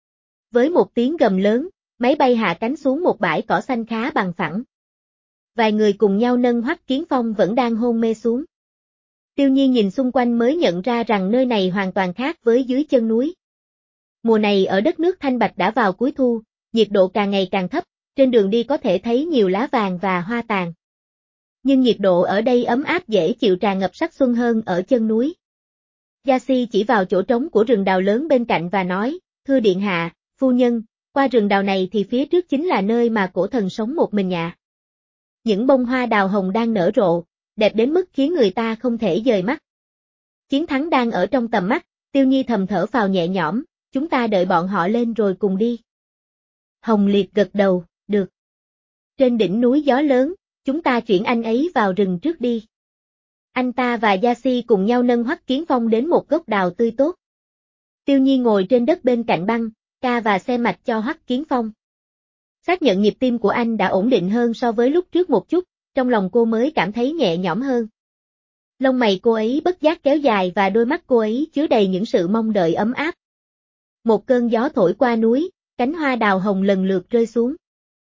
Với một tiếng gầm lớn, máy bay hạ cánh xuống một bãi cỏ xanh khá bằng phẳng. Vài người cùng nhau nâng Hoắc Kiến Phong vẫn đang hôn mê xuống. Tiêu Nhi nhìn xung quanh mới nhận ra rằng nơi này hoàn toàn khác với dưới chân núi. Mùa này ở đất nước thanh bạch đã vào cuối thu, nhiệt độ càng ngày càng thấp, trên đường đi có thể thấy nhiều lá vàng và hoa tàn. Nhưng nhiệt độ ở đây ấm áp dễ chịu tràn ngập sắc xuân hơn ở chân núi. Gia Si chỉ vào chỗ trống của rừng đào lớn bên cạnh và nói, thưa điện hạ, phu nhân, qua rừng đào này thì phía trước chính là nơi mà cổ thần sống một mình nhà. Những bông hoa đào hồng đang nở rộ, đẹp đến mức khiến người ta không thể dời mắt. Chiến thắng đang ở trong tầm mắt, Tiêu Nhi thầm thở phào nhẹ nhõm, chúng ta đợi bọn họ lên rồi cùng đi. Hồng Liệt gật đầu, được. Trên đỉnh núi gió lớn, chúng ta chuyển anh ấy vào rừng trước đi. Anh ta và Gia Si cùng nhau nâng Hoắc Kiến Phong đến một gốc đào tươi tốt. Tiêu Nhi ngồi trên đất bên cạnh băng, ca và xe mạch cho Hoắc Kiến Phong. Xác nhận nhịp tim của anh đã ổn định hơn so với lúc trước một chút, trong lòng cô mới cảm thấy nhẹ nhõm hơn. Lông mày cô ấy bất giác kéo dài và đôi mắt cô ấy chứa đầy những sự mong đợi ấm áp. Một cơn gió thổi qua núi, cánh hoa đào hồng lần lượt rơi xuống.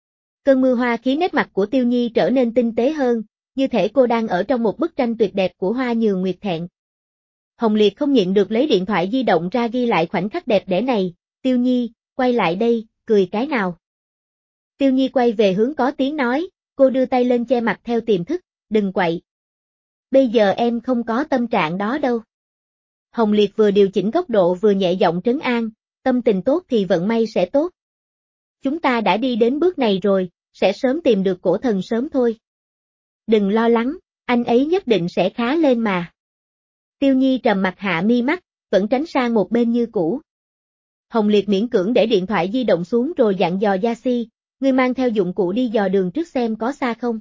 Cơn mưa hoa khiến nét mặt của Tiêu Nhi trở nên tinh tế hơn, như thể cô đang ở trong một bức tranh tuyệt đẹp của Hoa Nhường Nguyệt Thẹn. Hồng Liệt không nhịn được lấy điện thoại di động ra ghi lại khoảnh khắc đẹp đẽ này, Tiêu Nhi, quay lại đây, cười cái nào. Tiêu Nhi quay về hướng có tiếng nói, cô đưa tay lên che mặt theo tiềm thức, đừng quậy. Bây giờ em không có tâm trạng đó đâu. Hồng Liệt vừa điều chỉnh góc độ vừa nhẹ giọng trấn an, tâm tình tốt thì vận may sẽ tốt. Chúng ta đã đi đến bước này rồi, sẽ sớm tìm được cổ thần sớm thôi. Đừng lo lắng, anh ấy nhất định sẽ khá lên mà. Tiêu Nhi trầm mặt hạ mi mắt, vẫn tránh sang một bên như cũ. Hồng Liệt miễn cưỡng để điện thoại di động xuống rồi dặn dò Gia Si, ngươi mang theo dụng cụ đi dò đường trước xem có xa không.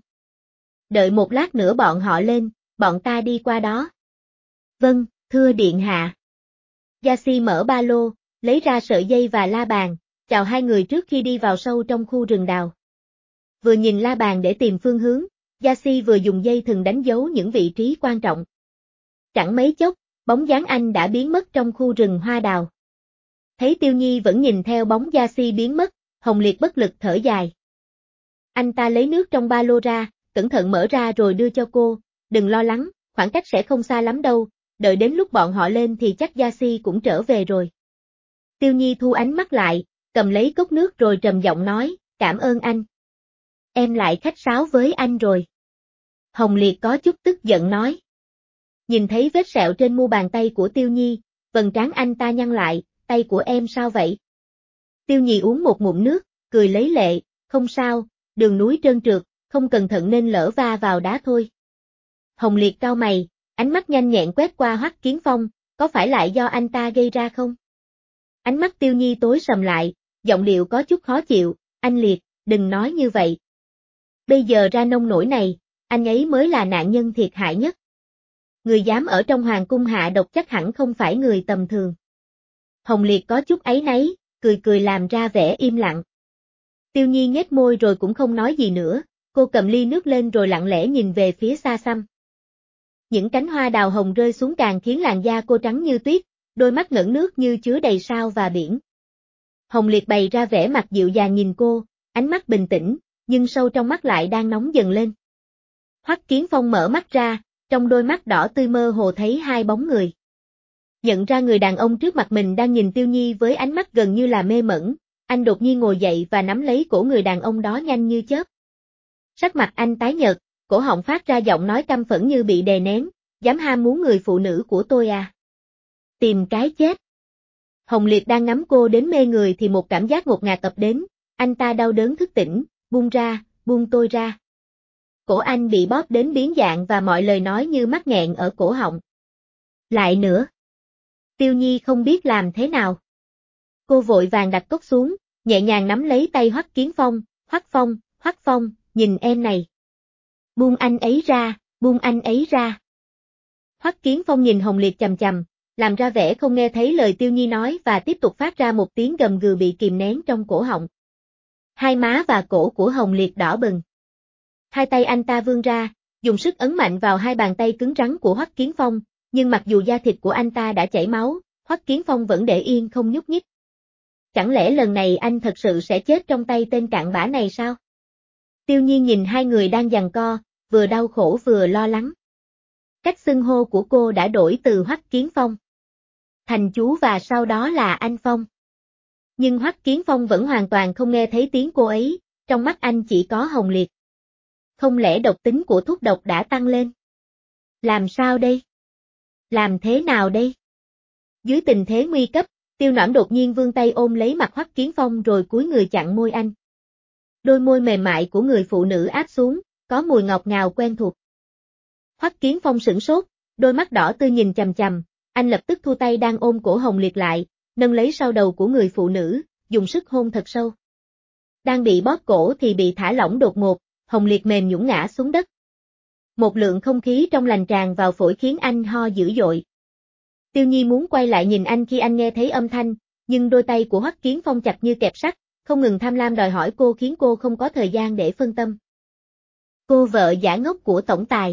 Đợi một lát nữa bọn họ lên, bọn ta đi qua đó. Vâng, thưa điện hạ. Gia Si mở ba lô, lấy ra sợi dây và la bàn, chào hai người trước khi đi vào sâu trong khu rừng đào. Vừa nhìn la bàn để tìm phương hướng, Gia Si vừa dùng dây thừng đánh dấu những vị trí quan trọng. Chẳng mấy chốc, bóng dáng anh đã biến mất trong khu rừng hoa đào. Thấy Tiêu Nhi vẫn nhìn theo bóng Gia Si biến mất, Hồng Liệt bất lực thở dài. Anh ta lấy nước trong ba lô ra, cẩn thận mở ra rồi đưa cho cô, đừng lo lắng, khoảng cách sẽ không xa lắm đâu, đợi đến lúc bọn họ lên thì chắc Gia Si cũng trở về rồi. Tiêu Nhi thu ánh mắt lại, cầm lấy cốc nước rồi trầm giọng nói, cảm ơn anh. Em lại khách sáo với anh rồi. Hồng Liệt có chút tức giận nói. Nhìn thấy vết sẹo trên mu bàn tay của Tiêu Nhi, vầng trán anh ta nhăn lại, tay của em sao vậy? Tiêu Nhi uống một ngụm nước, cười lấy lệ, không sao, đường núi trơn trượt, không cẩn thận nên lỡ va vào đá thôi. Hồng Liệt cau mày, ánh mắt nhanh nhẹn quét qua Hoắc Kiến Phong, có phải lại do anh ta gây ra không? Ánh mắt Tiêu Nhi tối sầm lại, giọng điệu có chút khó chịu, anh Liệt, đừng nói như vậy. Bây giờ ra nông nổi này, anh ấy mới là nạn nhân thiệt hại nhất. Người dám ở trong hoàng cung hạ độc chắc hẳn không phải người tầm thường. Hồng Liệt có chút áy náy, cười cười làm ra vẻ im lặng. Tiêu Nhi nhếch môi rồi cũng không nói gì nữa, cô cầm ly nước lên rồi lặng lẽ nhìn về phía xa xăm. Những cánh hoa đào hồng rơi xuống càng khiến làn da cô trắng như tuyết, đôi mắt ngẩn nước như chứa đầy sao và biển. Hồng Liệt bày ra vẻ mặt dịu dàng nhìn cô, ánh mắt bình tĩnh, nhưng sâu trong mắt lại đang nóng dần lên. Hoắc Kiến Phong mở mắt ra, trong đôi mắt đỏ tươi mơ hồ thấy hai bóng người. Nhận ra người đàn ông trước mặt mình đang nhìn Tiêu Nhi với ánh mắt gần như là mê mẩn, anh đột nhiên ngồi dậy và nắm lấy cổ người đàn ông đó nhanh như chớp. Sắc mặt anh tái nhợt, cổ họng phát ra giọng nói căm phẫn như bị đè nén, dám ham muốn người phụ nữ của tôi à? Tìm cái chết. Hồng Liệt đang ngắm cô đến mê người thì một cảm giác ngột ngạt ập đến, anh ta đau đớn thức tỉnh, buông tôi ra. Cổ anh bị bóp đến biến dạng và mọi lời nói như mắc nghẹn ở cổ họng. Lại nữa. Tiêu Nhi không biết làm thế nào. Cô vội vàng đặt cốc xuống, nhẹ nhàng nắm lấy tay Hoắc Kiến Phong, Hoắc Phong, nhìn em này. Buông anh ấy ra. Hoắc Kiến Phong nhìn Hồng Liệt chằm chằm, làm ra vẻ không nghe thấy lời Tiêu Nhi nói và tiếp tục phát ra một tiếng gầm gừ bị kìm nén trong cổ họng. Hai má và cổ của Hồng Liệt đỏ bừng. Hai tay anh ta vươn ra, dùng sức ấn mạnh vào hai bàn tay cứng rắn của Hoắc Kiến Phong, nhưng mặc dù da thịt của anh ta đã chảy máu, Hoắc Kiến Phong vẫn để yên không nhúc nhích. Chẳng lẽ lần này anh thật sự sẽ chết trong tay tên cặn bã này sao? Tiêu Nhiên nhìn hai người đang giằng co, vừa đau khổ vừa lo lắng. Cách xưng hô của cô đã đổi từ Hoắc Kiến Phong thành chú và sau đó là anh Phong. Nhưng Hoắc Kiến Phong vẫn hoàn toàn không nghe thấy tiếng cô ấy, trong mắt anh chỉ có Hồng Liệt. Không lẽ độc tính của thuốc độc đã tăng lên? Làm sao đây? Làm thế nào đây? Dưới tình thế nguy cấp, Tiêu Noãn đột nhiên vươn tay ôm lấy mặt Hoắc Kiến Phong rồi cúi người chặn môi anh. Đôi môi mềm mại của người phụ nữ áp xuống, có mùi ngọt ngào quen thuộc. Hoắc Kiến Phong sửng sốt, đôi mắt đỏ tươi nhìn chằm chằm, anh lập tức thu tay đang ôm cổ Hồng Liệt lại, nâng lấy sau đầu của người phụ nữ, dùng sức hôn thật sâu. Đang bị bóp cổ thì bị thả lỏng đột ngột, Hồng Liệt mềm nhũn ngã xuống đất. Một lượng không khí trong lành tràn vào phổi khiến anh ho dữ dội. Tiêu Nhi muốn quay lại nhìn anh khi anh nghe thấy âm thanh, nhưng đôi tay của Hoắc Kiến Phong chặt như kẹp sắt, không ngừng tham lam đòi hỏi cô khiến cô không có thời gian để phân tâm. Cô vợ giả ngốc của tổng tài.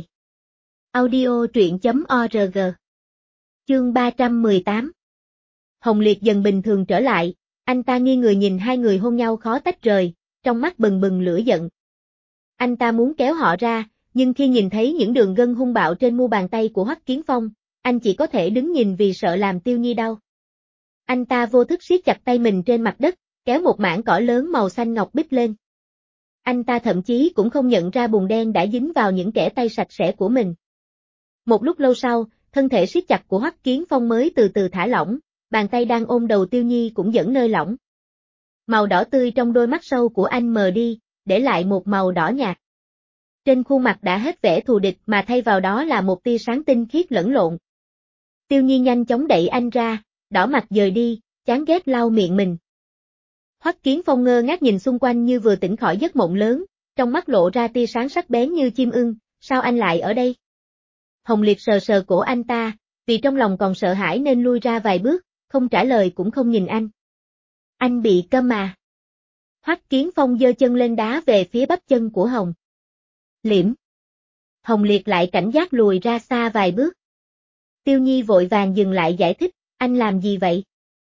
Audio truyện.org. Chương 318. Hồng Liệt dần bình thường trở lại, anh ta nghiêng người nhìn hai người hôn nhau khó tách rời, trong mắt bừng bừng lửa giận. Anh ta muốn kéo họ ra, nhưng khi nhìn thấy những đường gân hung bạo trên mu bàn tay của Hoắc Kiến Phong, anh chỉ có thể đứng nhìn vì sợ làm Tiêu Nhi đau. Anh ta vô thức siết chặt tay mình trên mặt đất, kéo một mảng cỏ lớn màu xanh ngọc bích lên. Anh ta thậm chí cũng không nhận ra bùn đen đã dính vào những kẽ tay sạch sẽ của mình. Một lúc lâu sau, thân thể siết chặt của Hoắc Kiến Phong mới từ từ thả lỏng, bàn tay đang ôm đầu Tiêu Nhi cũng dẫn nơi lỏng. Màu đỏ tươi trong đôi mắt sâu của anh mờ đi, để lại một màu đỏ nhạt. Trên khuôn mặt đã hết vẻ thù địch mà thay vào đó là một tia sáng tinh khiết lẫn lộn. Tiêu Nhi nhanh chóng đẩy anh ra, đỏ mặt dời đi, chán ghét lau miệng mình. Hoắc Kiến Phong ngơ ngác nhìn xung quanh như vừa tỉnh khỏi giấc mộng lớn, trong mắt lộ ra tia sáng sắc bén như chim ưng, sao anh lại ở đây? Hồng Liệt sờ sờ cổ anh ta, vì trong lòng còn sợ hãi nên lui ra vài bước, không trả lời cũng không nhìn anh. Anh bị câm à? Hoắc Kiến Phong giơ chân lên đá về phía bắp chân của Hồng Liễm. Hồng Liệt lại cảnh giác lùi ra xa vài bước. Tiêu Nhi vội vàng dừng lại giải thích, anh làm gì vậy?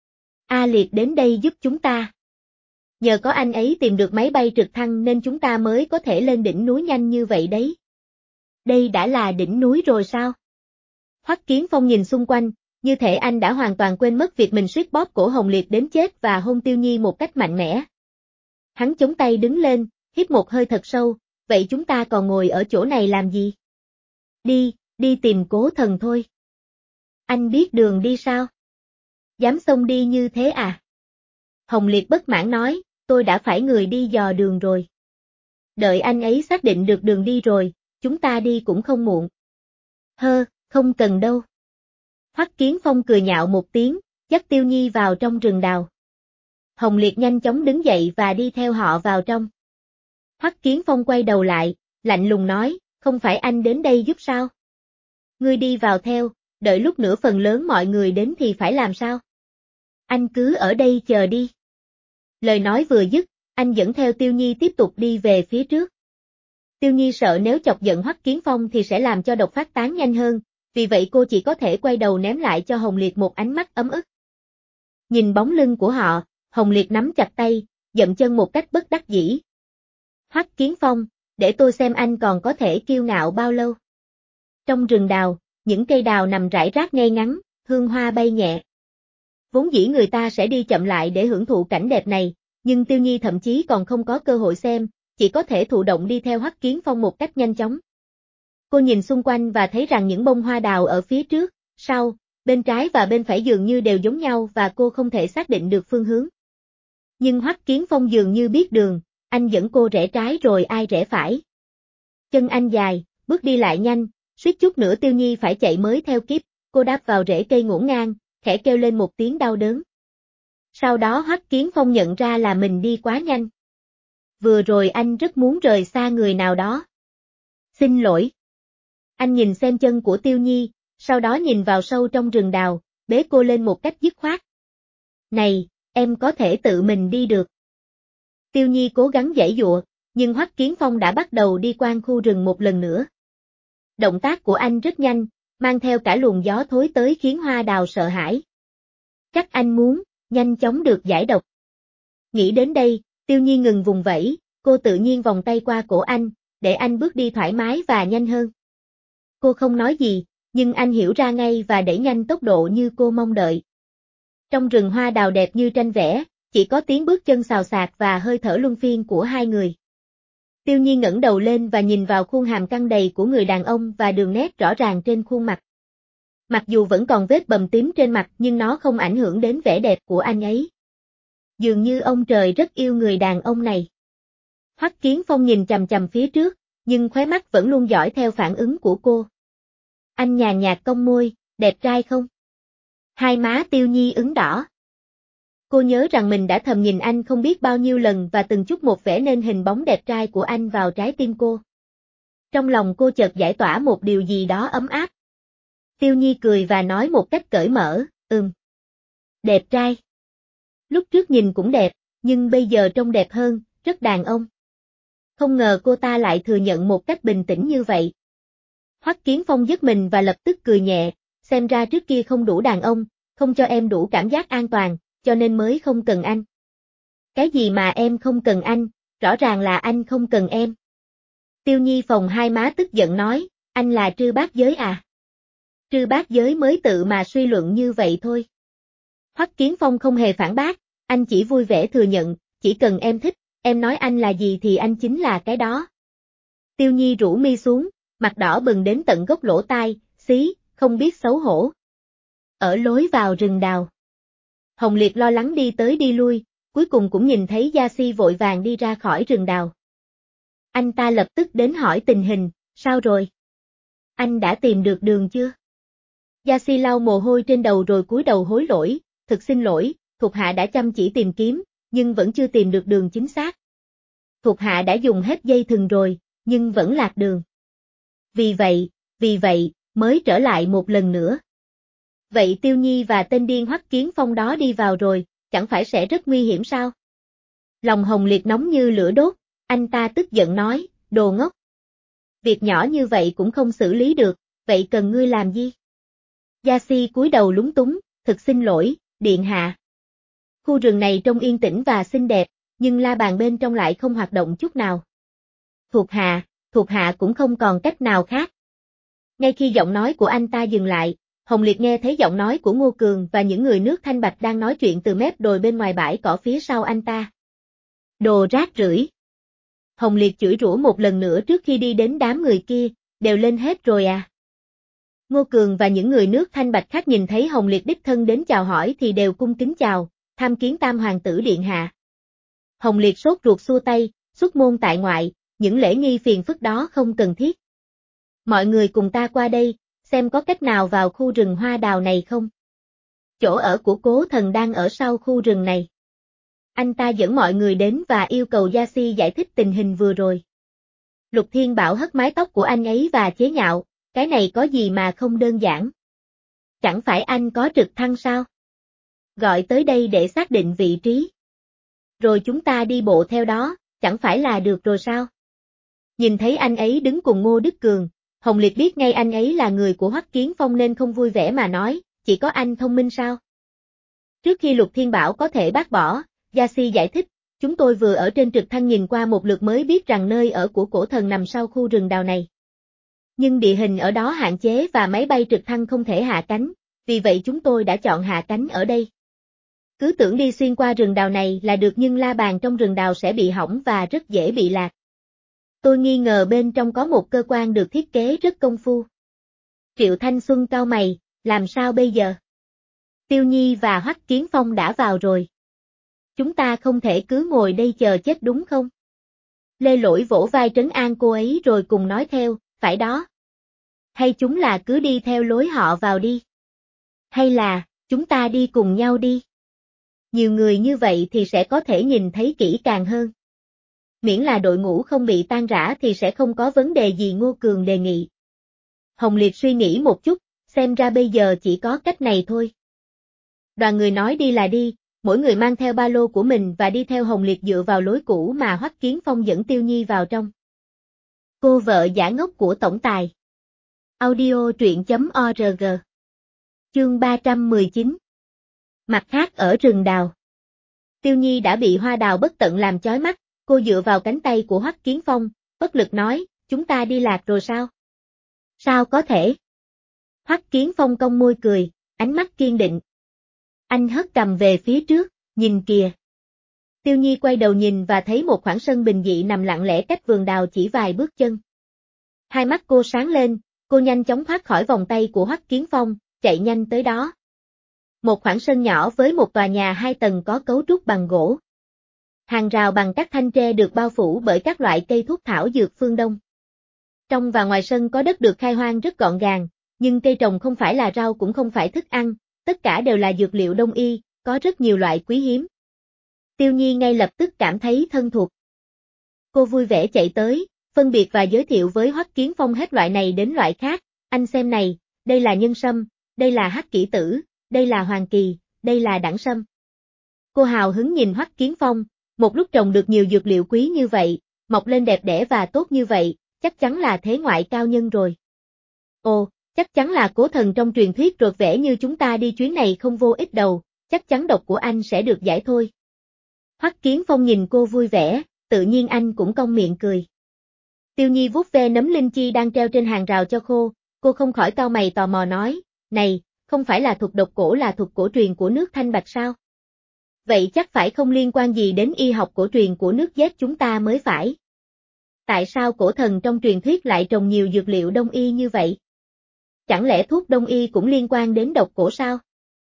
A Liệt đến đây giúp chúng ta. Nhờ có anh ấy tìm được máy bay trực thăng nên chúng ta mới có thể lên đỉnh núi nhanh như vậy đấy. Đây đã là đỉnh núi rồi sao? Hoắc Kiến Phong nhìn xung quanh, như thể anh đã hoàn toàn quên mất việc mình suýt bóp cổ Hồng Liệt đến chết và hôn Tiêu Nhi một cách mạnh mẽ. Hắn chống tay đứng lên, hít một hơi thật sâu, vậy chúng ta còn ngồi ở chỗ này làm gì? Đi tìm Cố Thần thôi. Anh biết đường đi sao? Dám xông đi như thế à? Hồng Liệt bất mãn nói, tôi đã phải người đi dò đường rồi. Đợi anh ấy xác định được đường đi rồi, chúng ta đi cũng không muộn. Không cần đâu. Hoắc Kiến Phong cười nhạo một tiếng, dắt Tiêu Nhi vào trong rừng đào. Hồng Liệt nhanh chóng đứng dậy và đi theo họ vào trong. Hoắc Kiến Phong quay đầu lại, lạnh lùng nói, không phải anh đến đây giúp sao? Ngươi đi vào theo, đợi lúc nữa phần lớn mọi người đến thì phải làm sao? Anh cứ ở đây chờ đi. Lời nói vừa dứt, anh dẫn theo Tiêu Nhi tiếp tục đi về phía trước. Tiêu Nhi sợ nếu chọc giận Hoắc Kiến Phong thì sẽ làm cho độc phát tán nhanh hơn, vì vậy cô chỉ có thể quay đầu ném lại cho Hồng Liệt một ánh mắt ấm ức. Nhìn bóng lưng của họ, Hồng Liệt nắm chặt tay, dậm chân một cách bất đắc dĩ. Hoắc Kiến Phong, để tôi xem anh còn có thể kiêu ngạo bao lâu. Trong rừng đào, những cây đào nằm rải rác ngay ngắn, hương hoa bay nhẹ. Vốn dĩ người ta sẽ đi chậm lại để hưởng thụ cảnh đẹp này, nhưng Tiêu Nhi thậm chí còn không có cơ hội xem, chỉ có thể thụ động đi theo Hoắc Kiến Phong một cách nhanh chóng. Cô nhìn xung quanh và thấy rằng những bông hoa đào ở phía trước, sau, bên trái và bên phải dường như đều giống nhau và cô không thể xác định được phương hướng. Nhưng Hoắc Kiến Phong dường như biết đường, anh dẫn cô rẽ trái rồi ai rẽ phải. Chân anh dài, bước đi lại nhanh, suýt chút nữa Tiêu Nhi phải chạy mới theo kịp, cô đáp vào rễ cây ngổn ngang, khẽ kêu lên một tiếng đau đớn. Sau đó Hoắc Kiến Phong nhận ra là mình đi quá nhanh. Vừa rồi anh rất muốn rời xa người nào đó. Xin lỗi. Anh nhìn xem chân của Tiêu Nhi, sau đó nhìn vào sâu trong rừng đào, bế cô lên một cách dứt khoát. Này, em có thể tự mình đi được. Tiêu Nhi cố gắng giãy giụa, nhưng Hoắc Kiến Phong đã bắt đầu đi quanh khu rừng một lần nữa. Động tác của anh rất nhanh, mang theo cả luồng gió thối tới khiến hoa đào sợ hãi. Chắc anh muốn, nhanh chóng được giải độc. Nghĩ đến đây, Tiêu Nhi ngừng vùng vẫy, cô tự nhiên vòng tay qua cổ anh, để anh bước đi thoải mái và nhanh hơn. Cô không nói gì, nhưng anh hiểu ra ngay và đẩy nhanh tốc độ như cô mong đợi. Trong rừng hoa đào đẹp như tranh vẽ, chỉ có tiếng bước chân xào xạc và hơi thở luân phiên của hai người. Tiêu Nhi ngẩng đầu lên và nhìn vào khuôn hàm căng đầy của người đàn ông và đường nét rõ ràng trên khuôn mặt. Mặc dù vẫn còn vết bầm tím trên mặt nhưng nó không ảnh hưởng đến vẻ đẹp của anh ấy. Dường như ông trời rất yêu người đàn ông này. Hoắc Kiến Phong nhìn chằm chằm phía trước, nhưng khóe mắt vẫn luôn dõi theo phản ứng của cô. Anh nhàn nhạt cong môi, đẹp trai không? Hai má Tiêu Nhi ửng đỏ. Cô nhớ rằng mình đã thầm nhìn anh không biết bao nhiêu lần và từng chút một vẽ nên hình bóng đẹp trai của anh vào trái tim cô. Trong lòng cô chợt giải tỏa một điều gì đó ấm áp. Tiêu Nhi cười và nói một cách cởi mở, đẹp trai. Lúc trước nhìn cũng đẹp, nhưng bây giờ trông đẹp hơn, rất đàn ông. Không ngờ cô ta lại thừa nhận một cách bình tĩnh như vậy. Hoắc Kiến Phong giật mình và lập tức cười nhẹ, xem ra trước kia không đủ đàn ông, không cho em đủ cảm giác an toàn, cho nên mới không cần anh. Cái gì mà em không cần anh, rõ ràng là anh không cần em. Tiêu Nhi phồng hai má tức giận nói, anh là trư bát giới à? Trư bát giới mới tự mà suy luận như vậy thôi. Hoắc Kiến Phong không hề phản bác, anh chỉ vui vẻ thừa nhận, chỉ cần em thích, em nói anh là gì thì anh chính là cái đó. Tiêu Nhi rũ mi xuống, mặt đỏ bừng đến tận gốc lỗ tai, xí, không biết xấu hổ. Ở lối vào rừng đào. Hồng Liệt lo lắng đi tới đi lui, cuối cùng cũng nhìn thấy Gia Si vội vàng đi ra khỏi rừng đào. Anh ta lập tức đến hỏi tình hình, sao rồi? Anh đã tìm được đường chưa? Gia Si lau mồ hôi trên đầu rồi cúi đầu hối lỗi, thực xin lỗi, thuộc hạ đã chăm chỉ tìm kiếm, nhưng vẫn chưa tìm được đường chính xác. Thuộc hạ đã dùng hết dây thừng rồi, nhưng vẫn lạc đường. Vì vậy, mới trở lại một lần nữa. Vậy Tiêu Nhi và tên điên Hoắc Kiến Phong đó đi vào rồi, chẳng phải sẽ rất nguy hiểm sao? Lòng Hồng Liệt nóng như lửa đốt, anh ta tức giận nói, đồ ngốc. Việc nhỏ như vậy cũng không xử lý được, vậy cần ngươi làm gì? Gia Si cúi đầu lúng túng, thực xin lỗi, điện hạ. Khu rừng này trông yên tĩnh và xinh đẹp, nhưng la bàn bên trong lại không hoạt động chút nào. Thuộc hạ cũng không còn cách nào khác. Ngay khi giọng nói của anh ta dừng lại, Hồng Liệt nghe thấy giọng nói của Ngô Cường và những người nước thanh bạch đang nói chuyện từ mép đồi bên ngoài bãi cỏ phía sau anh ta. Đồ rác rưởi. Hồng Liệt chửi rủa một lần nữa trước khi đi đến đám người kia, đều lên hết rồi à. Ngô Cường và những người nước thanh bạch khác nhìn thấy Hồng Liệt đích thân đến chào hỏi thì đều cung kính chào, tham kiến Tam Hoàng tử điện hạ. Hồng Liệt sốt ruột xua tay, xuất môn tại ngoại, những lễ nghi phiền phức đó không cần thiết. Mọi người cùng ta qua đây, xem có cách nào vào khu rừng hoa đào này không. Chỗ ở của Cố Thần đang ở sau khu rừng này. Anh ta dẫn mọi người đến và yêu cầu Gia Si giải thích tình hình vừa rồi. Lục Thiên Bảo hất mái tóc của anh ấy và chế nhạo, cái này có gì mà không đơn giản. Chẳng phải anh có trực thăng sao? Gọi tới đây để xác định vị trí. Rồi chúng ta đi bộ theo đó, chẳng phải là được rồi sao? Nhìn thấy anh ấy đứng cùng Ngô Đức Cường, Hồng Liệt biết ngay anh ấy là người của Hoắc Kiến Phong nên không vui vẻ mà nói, chỉ có anh thông minh sao? Trước khi Lục Thiên Bảo có thể bác bỏ, Gia Si giải thích, chúng tôi vừa ở trên trực thăng nhìn qua một lượt mới biết rằng nơi ở của cổ thần nằm sau khu rừng đào này. Nhưng địa hình ở đó hạn chế và máy bay trực thăng không thể hạ cánh, vì vậy chúng tôi đã chọn hạ cánh ở đây. Cứ tưởng đi xuyên qua rừng đào này là được nhưng la bàn trong rừng đào sẽ bị hỏng và rất dễ bị lạc. Tôi nghi ngờ bên trong có một cơ quan được thiết kế rất công phu. Triệu Thanh Xuân cau mày, làm sao bây giờ? Tiêu Nhi và Hoắc Kiến Phong đã vào rồi. Chúng ta không thể cứ ngồi đây chờ chết đúng không? Lê Lỗi vỗ vai trấn an cô ấy rồi cùng nói theo, phải đó. Hay chúng là cứ đi theo lối họ vào đi. Hay là, chúng ta đi cùng nhau đi. Nhiều người như vậy thì sẽ có thể nhìn thấy kỹ càng hơn. Miễn là đội ngũ không bị tan rã thì sẽ không có vấn đề gì, Ngô Cường đề nghị. Hồng Liệt suy nghĩ một chút, xem ra bây giờ chỉ có cách này thôi. Đoàn người nói đi là đi, mỗi người mang theo ba lô của mình và đi theo Hồng Liệt dựa vào lối cũ mà Hoắc Kiến Phong dẫn Tiêu Nhi vào trong. Cô vợ giả ngốc của tổng tài. Audio truyện.org. Chương 319. Mặt khác ở rừng đào. Tiêu Nhi đã bị hoa đào bất tận làm chói mắt, cô dựa vào cánh tay của Hoắc Kiến Phong, bất lực nói, chúng ta đi lạc rồi sao? Sao có thể? Hoắc Kiến Phong cong môi cười, ánh mắt kiên định. Anh hất cầm về phía trước, nhìn kìa. Tiêu Nhi quay đầu nhìn và thấy một khoảng sân bình dị nằm lặng lẽ cách vườn đào chỉ vài bước chân. Hai mắt cô sáng lên, cô nhanh chóng thoát khỏi vòng tay của Hoắc Kiến Phong, chạy nhanh tới đó. Một khoảng sân nhỏ với một tòa nhà 2 tầng có cấu trúc bằng gỗ. Hàng rào bằng các thanh tre được bao phủ bởi các loại cây thuốc thảo dược phương Đông. Trong và ngoài sân có đất được khai hoang rất gọn gàng, nhưng cây trồng không phải là rau cũng không phải thức ăn, tất cả đều là dược liệu đông y, có rất nhiều loại quý hiếm. Tiêu Nhi ngay lập tức cảm thấy thân thuộc. Cô vui vẻ chạy tới, phân biệt và giới thiệu với Hoắc Kiến Phong hết loại này đến loại khác, anh xem này, đây là nhân sâm, đây là hắc kỷ tử, đây là hoàng kỳ, đây là đẳng sâm. Cô hào hứng nhìn Hoắc Kiến Phong, một lúc trồng được nhiều dược liệu quý như vậy, mọc lên đẹp đẽ và tốt như vậy, chắc chắn là thế ngoại cao nhân rồi. Ồ, chắc chắn là cố thần trong truyền thuyết rột rẽ như chúng ta đi chuyến này không vô ích đâu, chắc chắn độc của anh sẽ được giải thôi. Hoắc Kiến Phong nhìn cô vui vẻ, tự nhiên anh cũng cong miệng cười. Tiêu Nhi vuốt ve nấm linh chi đang treo trên hàng rào cho khô, cô không khỏi cau mày tò mò nói, này, không phải là thuật độc cổ là thuật cổ truyền của nước Thanh Bạch sao? Vậy chắc phải không liên quan gì đến y học cổ truyền của nước Z chúng ta mới phải. Tại sao cổ thần trong truyền thuyết lại trồng nhiều dược liệu đông y như vậy? Chẳng lẽ thuốc đông y cũng liên quan đến độc cổ sao?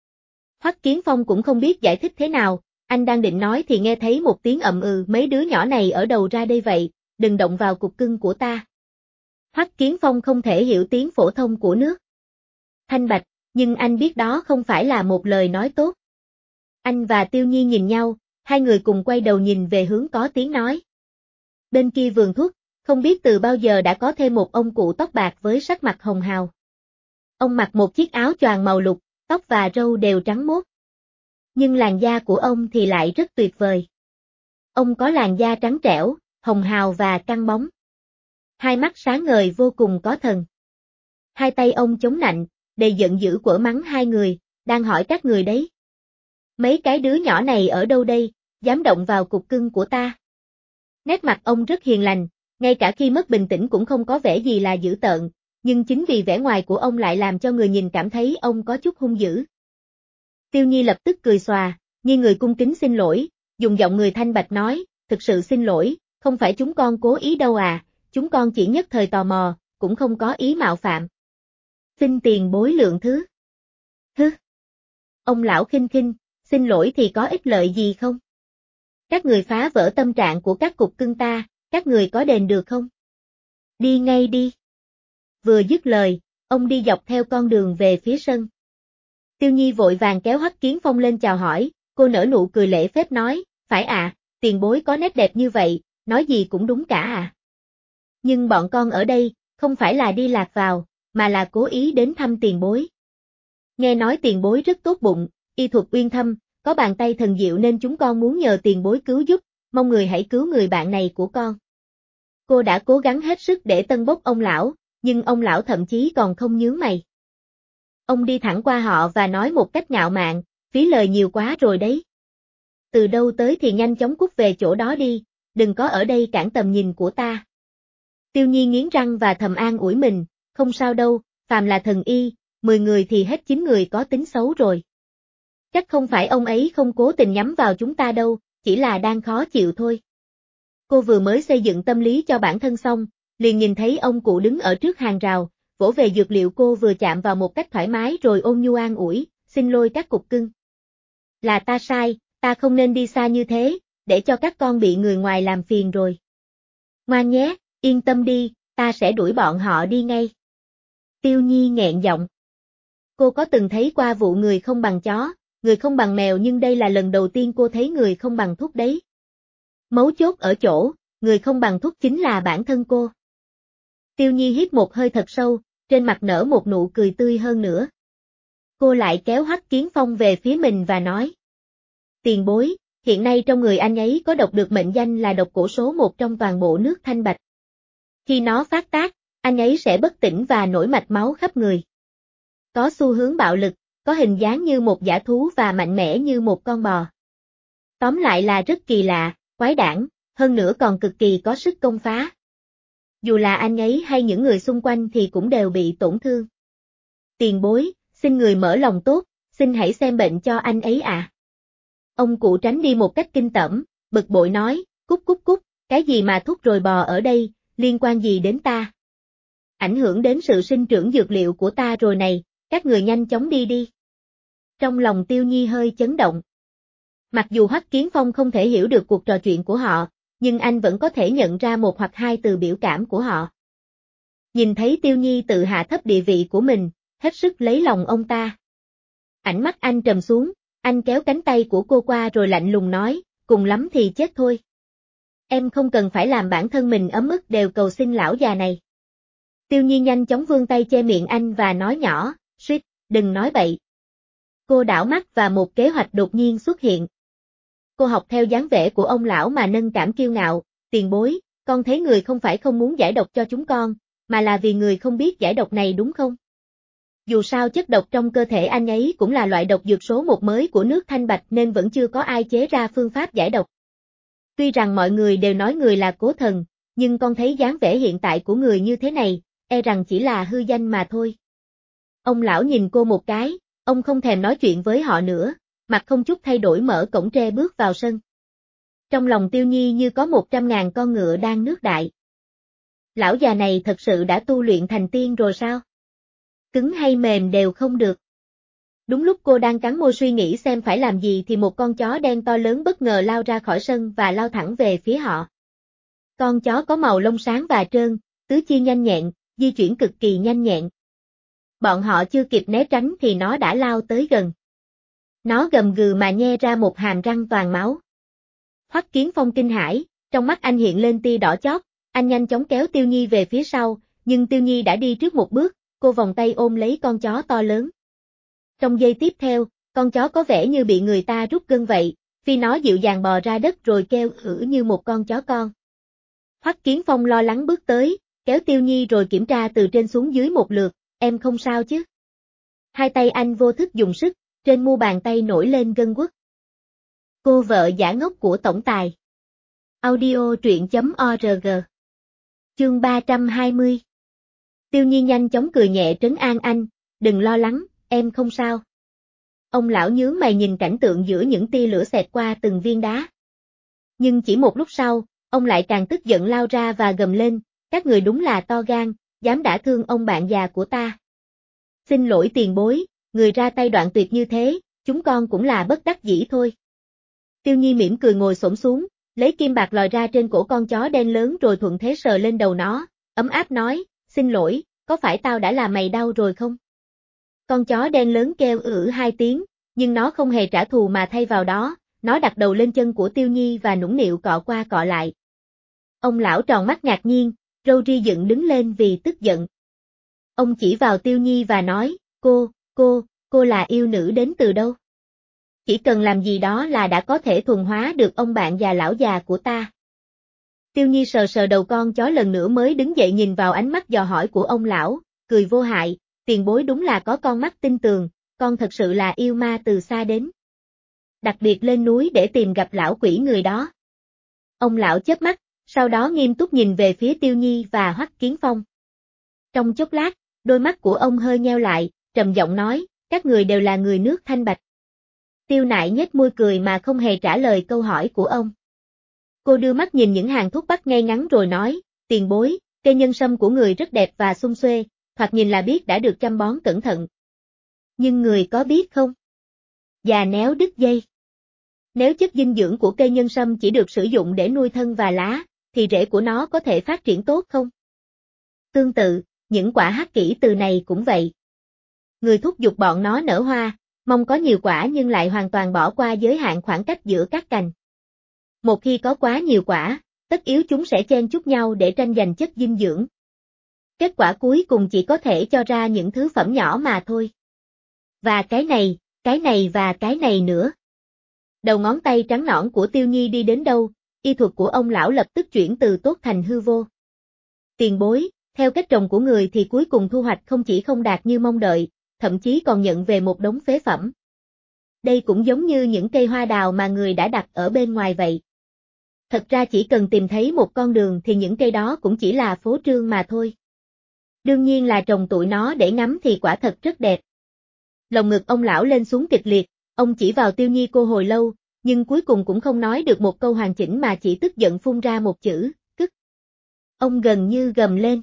Hoắc Kiến Phong cũng không biết giải thích thế nào, anh đang định nói thì nghe thấy một tiếng ậm ừ, mấy đứa nhỏ này ở đầu ra đây vậy, đừng động vào cục cưng của ta. Hoắc Kiến Phong không thể hiểu tiếng phổ thông của nước Thanh Bạch, nhưng anh biết đó không phải là một lời nói tốt. Anh và Tiêu Nhi nhìn nhau, hai người cùng quay đầu nhìn về hướng có tiếng nói. Bên kia vườn thuốc, không biết từ bao giờ đã có thêm một ông cụ tóc bạc với sắc mặt hồng hào. Ông mặc một chiếc áo choàng màu lục, tóc và râu đều trắng muốt. Nhưng làn da của ông thì lại rất tuyệt vời. Ông có làn da trắng trẻo, hồng hào và căng bóng. Hai mắt sáng ngời vô cùng có thần. Hai tay ông chống nạnh, đầy giận dữ quở mắng hai người, đang hỏi các người đấy. Mấy cái đứa nhỏ này ở đâu đây, dám động vào cục cưng của ta. Nét mặt ông rất hiền lành, ngay cả khi mất bình tĩnh cũng không có vẻ gì là dữ tợn, nhưng chính vì vẻ ngoài của ông lại làm cho người nhìn cảm thấy ông có chút hung dữ. Tiêu Nhi lập tức cười xòa, như người cung kính xin lỗi, dùng giọng người thanh bạch nói, thực sự xin lỗi, không phải chúng con cố ý đâu à, chúng con chỉ nhất thời tò mò, cũng không có ý mạo phạm. Xin tiền bối lượng thứ. Hứ. Ông lão khinh khinh, xin lỗi thì có ích lợi gì không? Các người phá vỡ tâm trạng của các cục cưng ta, các người có đền được không? Đi ngay đi. Vừa dứt lời, ông đi dọc theo con đường về phía sân. Tiêu Nhi vội vàng kéo Hoắc Kiến Phong lên chào hỏi, cô nở nụ cười lễ phép nói, phải à, tiền bối có nét đẹp như vậy, nói gì cũng đúng cả à. Nhưng bọn con ở đây, không phải là đi lạc vào, mà là cố ý đến thăm tiền bối. Nghe nói tiền bối rất tốt bụng, y thuật uyên thâm, có bàn tay thần diệu nên chúng con muốn nhờ tiền bối cứu giúp, mong người hãy cứu người bạn này của con. Cô đã cố gắng hết sức để tân bốc ông lão, nhưng ông lão thậm chí còn không nhướng mày. Ông đi thẳng qua họ và nói một cách ngạo mạn, phí lời nhiều quá rồi đấy. Từ đâu tới thì nhanh chóng cút về chỗ đó đi, đừng có ở đây cản tầm nhìn của ta. Tiêu Nhi nghiến răng và thầm an ủi mình, không sao đâu, phàm là thần y, 10 người thì hết 9 người có tính xấu rồi. Chắc không phải ông ấy không cố tình nhắm vào chúng ta đâu, chỉ là đang khó chịu thôi. Cô vừa mới xây dựng tâm lý cho bản thân xong, liền nhìn thấy ông cụ đứng ở trước hàng rào, vỗ về dược liệu cô vừa chạm vào một cách thoải mái rồi ôn nhu an ủi, xin lỗi các cục cưng. Là ta sai, ta không nên đi xa như thế, để cho các con bị người ngoài làm phiền rồi. Ngoan nhé, yên tâm đi, ta sẽ đuổi bọn họ đi ngay. Tiêu Nhi nghẹn giọng. Cô có từng thấy qua vụ người không bằng chó, người không bằng mèo nhưng đây là lần đầu tiên cô thấy người không bằng thuốc đấy. Mấu chốt ở chỗ, người không bằng thuốc chính là bản thân cô. Tiêu Nhi hít một hơi thật sâu, trên mặt nở một nụ cười tươi hơn nữa. Cô lại kéo Hoắc Kiến Phong về phía mình và nói. Tiền bối, hiện nay trong người anh ấy có độc được mệnh danh là độc cổ số 1 trong toàn bộ nước Thanh Bạch. Khi nó phát tác, anh ấy sẽ bất tỉnh và nổi mạch máu khắp người. Có xu hướng bạo lực, có hình dáng như một dã thú và mạnh mẽ như một con bò. Tóm lại là rất kỳ lạ, quái đản, hơn nữa còn cực kỳ có sức công phá. Dù là anh ấy hay những người xung quanh thì cũng đều bị tổn thương. Tiền bối, xin người mở lòng tốt, xin hãy xem bệnh cho anh ấy ạ. Ông cụ tránh đi một cách kinh tởm, bực bội nói, cút cút cút, cái gì mà thuốc rồi bò ở đây, liên quan gì đến ta? Ảnh hưởng đến sự sinh trưởng dược liệu của ta rồi này, các người nhanh chóng đi đi. Trong lòng Tiêu Nhi hơi chấn động. Mặc dù Hoắc Kiến Phong không thể hiểu được cuộc trò chuyện của họ, nhưng anh vẫn có thể nhận ra một hoặc hai từ biểu cảm của họ. Nhìn thấy Tiêu Nhi tự hạ thấp địa vị của mình, hết sức lấy lòng ông ta. Ánh mắt anh trầm xuống, anh kéo cánh tay của cô qua rồi lạnh lùng nói, cùng lắm thì chết thôi. Em không cần phải làm bản thân mình ấm ức đều cầu xin lão già này. Tiêu Nhi nhanh chóng vươn tay che miệng anh và nói nhỏ, suýt, đừng nói bậy. Cô đảo mắt và một kế hoạch đột nhiên xuất hiện. Cô học theo dáng vẻ của ông lão mà nâng cảm kiêu ngạo, tiền bối, con thấy người không phải không muốn giải độc cho chúng con, mà là vì người không biết giải độc này đúng không? Dù sao chất độc trong cơ thể anh ấy cũng là loại độc dược số 1 mới của nước Thanh Bạch nên vẫn chưa có ai chế ra phương pháp giải độc. Tuy rằng mọi người đều nói người là cố thần, nhưng con thấy dáng vẻ hiện tại của người như thế này, e rằng chỉ là hư danh mà thôi. Ông lão nhìn cô một cái, ông không thèm nói chuyện với họ nữa, mặt không chút thay đổi mở cổng tre bước vào sân. Trong lòng Tiêu Nhi như có 100.000 con ngựa đang nước đại. Lão già này thật sự đã tu luyện thành tiên rồi sao? Cứng hay mềm đều không được. Đúng lúc cô đang cắn môi suy nghĩ xem phải làm gì thì một con chó đen to lớn bất ngờ lao ra khỏi sân và lao thẳng về phía họ. Con chó có màu lông sáng và trơn, tứ chi nhanh nhẹn, di chuyển cực kỳ nhanh nhẹn. Bọn họ chưa kịp né tránh thì nó đã lao tới gần. Nó gầm gừ mà nhe ra một hàm răng toàn máu. Hoắc Kiến Phong kinh hãi, trong mắt anh hiện lên tia đỏ chót, anh nhanh chóng kéo Tiêu Nhi về phía sau, nhưng Tiêu Nhi đã đi trước một bước, cô vòng tay ôm lấy con chó to lớn. Trong giây tiếp theo, con chó có vẻ như bị người ta rút gân vậy, vì nó dịu dàng bò ra đất rồi kêu ử như một con chó con. Hoắc Kiến Phong lo lắng bước tới, kéo Tiêu Nhi rồi kiểm tra từ trên xuống dưới một lượt, em không sao chứ? Hai tay anh vô thức dùng sức, trên mu bàn tay nổi lên gân guốc. Cô vợ giả ngốc của tổng tài. Audio truyện.org. Chương 320. Tiêu Nhi nhanh chóng cười nhẹ trấn an anh, đừng lo lắng, em không sao. Ông lão nhướng mày nhìn cảnh tượng giữa những tia lửa xẹt qua từng viên đá. Nhưng chỉ một lúc sau, ông lại càng tức giận lao ra và gầm lên, các người đúng là to gan, dám đả thương ông bạn già của ta. Xin lỗi tiền bối, người ra tay đoạn tuyệt như thế, chúng con cũng là bất đắc dĩ thôi. Tiêu Nhi mỉm cười ngồi xổm xuống, lấy kim bạc lòi ra trên cổ con chó đen lớn rồi thuận thế sờ lên đầu nó, ấm áp nói, xin lỗi, có phải tao đã làm mày đau rồi không? Con chó đen lớn kêu hai tiếng, nhưng nó không hề trả thù mà thay vào đó, nó đặt đầu lên chân của Tiêu Nhi và nũng nịu cọ qua cọ lại. Ông lão tròn mắt ngạc nhiên, râu ria dựng đứng lên vì tức giận. Ông chỉ vào Tiêu Nhi và nói, cô là yêu nữ đến từ đâu? Chỉ cần làm gì đó là đã có thể thuần hóa được ông bạn già lão già của ta. Tiêu Nhi sờ sờ đầu con chó lần nữa mới đứng dậy nhìn vào ánh mắt dò hỏi của ông lão, cười vô hại, tiền bối đúng là có con mắt tinh tường, con thật sự là yêu ma từ xa đến. Đặc biệt lên núi để tìm gặp lão quỷ người đó. Ông lão chớp mắt, sau đó nghiêm túc nhìn về phía Tiêu Nhi và Hoắc Kiến Phong. Trong chốc lát, đôi mắt của ông hơi nheo lại, trầm giọng nói, các người đều là người nước Thanh Bạch. Tiêu Nại nhếch môi cười mà không hề trả lời câu hỏi của ông. Cô đưa mắt nhìn những hàng thuốc bắc ngay ngắn rồi nói, tiền bối, cây nhân sâm của người rất đẹp và sum xuê, thoạt nhìn là biết đã được chăm bón cẩn thận. Nhưng người có biết không? Già néo đứt dây. Nếu chất dinh dưỡng của cây nhân sâm chỉ được sử dụng để nuôi thân và lá, thì rễ của nó có thể phát triển tốt không? Tương tự, những quả hắc kỷ từ này cũng vậy. Người thúc giục bọn nó nở hoa, mong có nhiều quả nhưng lại hoàn toàn bỏ qua giới hạn khoảng cách giữa các cành. Một khi có quá nhiều quả, tất yếu chúng sẽ chen chúc nhau để tranh giành chất dinh dưỡng. Kết quả cuối cùng chỉ có thể cho ra những thứ phẩm nhỏ mà thôi. Và cái này và cái này nữa. Đầu ngón tay trắng nõn của Tiêu Nhi đi đến đâu, y thuật của ông lão lập tức chuyển từ tốt thành hư vô. Tiền bối, theo cách trồng của người thì cuối cùng thu hoạch không chỉ không đạt như mong đợi, thậm chí còn nhận về một đống phế phẩm. Đây cũng giống như những cây hoa đào mà người đã đặt ở bên ngoài vậy. Thật ra chỉ cần tìm thấy một con đường thì những cây đó cũng chỉ là phô trương mà thôi. Đương nhiên là trồng tụi nó để ngắm thì quả thật rất đẹp. Lồng ngực ông lão lên xuống kịch liệt, ông chỉ vào Tiêu Nhi cô hồi lâu, nhưng cuối cùng cũng không nói được một câu hoàn chỉnh mà chỉ tức giận phun ra một chữ, cứt. Ông gần như gầm lên.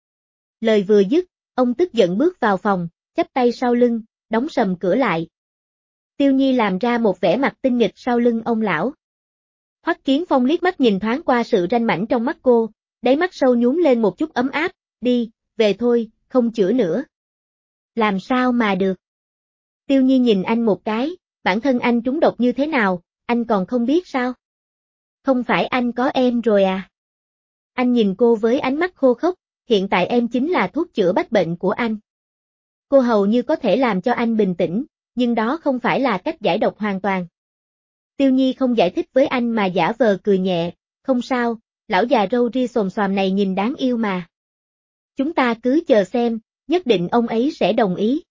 Lời vừa dứt, ông tức giận bước vào phòng, chắp tay sau lưng, đóng sầm cửa lại. Tiêu Nhi làm ra một vẻ mặt tinh nghịch sau lưng ông lão. Hoắc Kiến Phong liếc mắt nhìn thoáng qua sự ranh mãnh trong mắt cô, đáy mắt sâu nhún lên một chút ấm áp, đi, về thôi, không chữa nữa. Làm sao mà được? Tiêu Nhi nhìn anh một cái, bản thân anh trúng độc như thế nào, anh còn không biết sao? Không phải anh có em rồi à? Anh nhìn cô với ánh mắt khô khốc, hiện tại em chính là thuốc chữa bách bệnh của anh. Cô hầu như có thể làm cho anh bình tĩnh, nhưng đó không phải là cách giải độc hoàn toàn. Tiêu Nhi không giải thích với anh mà giả vờ cười nhẹ, không sao, lão già râu ria xồm xoàm này nhìn đáng yêu mà. Chúng ta cứ chờ xem, nhất định ông ấy sẽ đồng ý.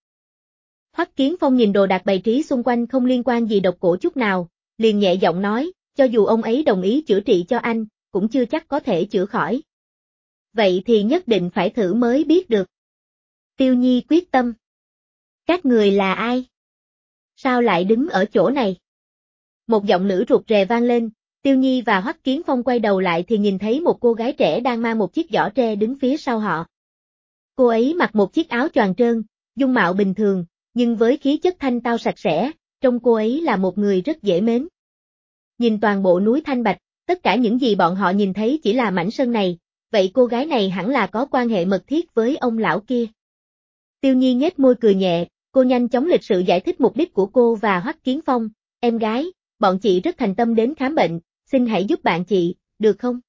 Hoắc Kiến Phong nhìn đồ đạc bày trí xung quanh không liên quan gì độc cổ chút nào, liền nhẹ giọng nói, cho dù ông ấy đồng ý chữa trị cho anh, cũng chưa chắc có thể chữa khỏi. Vậy thì nhất định phải thử mới biết được. Tiêu Nhi quyết tâm. Các người là ai? Sao lại đứng ở chỗ này? Một giọng nữ rụt rè vang lên, Tiêu Nhi và Hoắc Kiến Phong quay đầu lại thì nhìn thấy một cô gái trẻ đang mang một chiếc giỏ tre đứng phía sau họ. Cô ấy mặc một chiếc áo choàng trơn, dung mạo bình thường, nhưng với khí chất thanh tao sạch sẽ, trông cô ấy là một người rất dễ mến. Nhìn toàn bộ núi Thanh Bạch, tất cả những gì bọn họ nhìn thấy chỉ là mảnh sân này, vậy cô gái này hẳn là có quan hệ mật thiết với ông lão kia. Tiêu Nhi nhếch môi cười nhẹ, cô nhanh chóng lịch sự giải thích mục đích của cô và Hoắc Kiến Phong, em gái, bọn chị rất thành tâm đến khám bệnh, xin hãy giúp bạn chị, được không?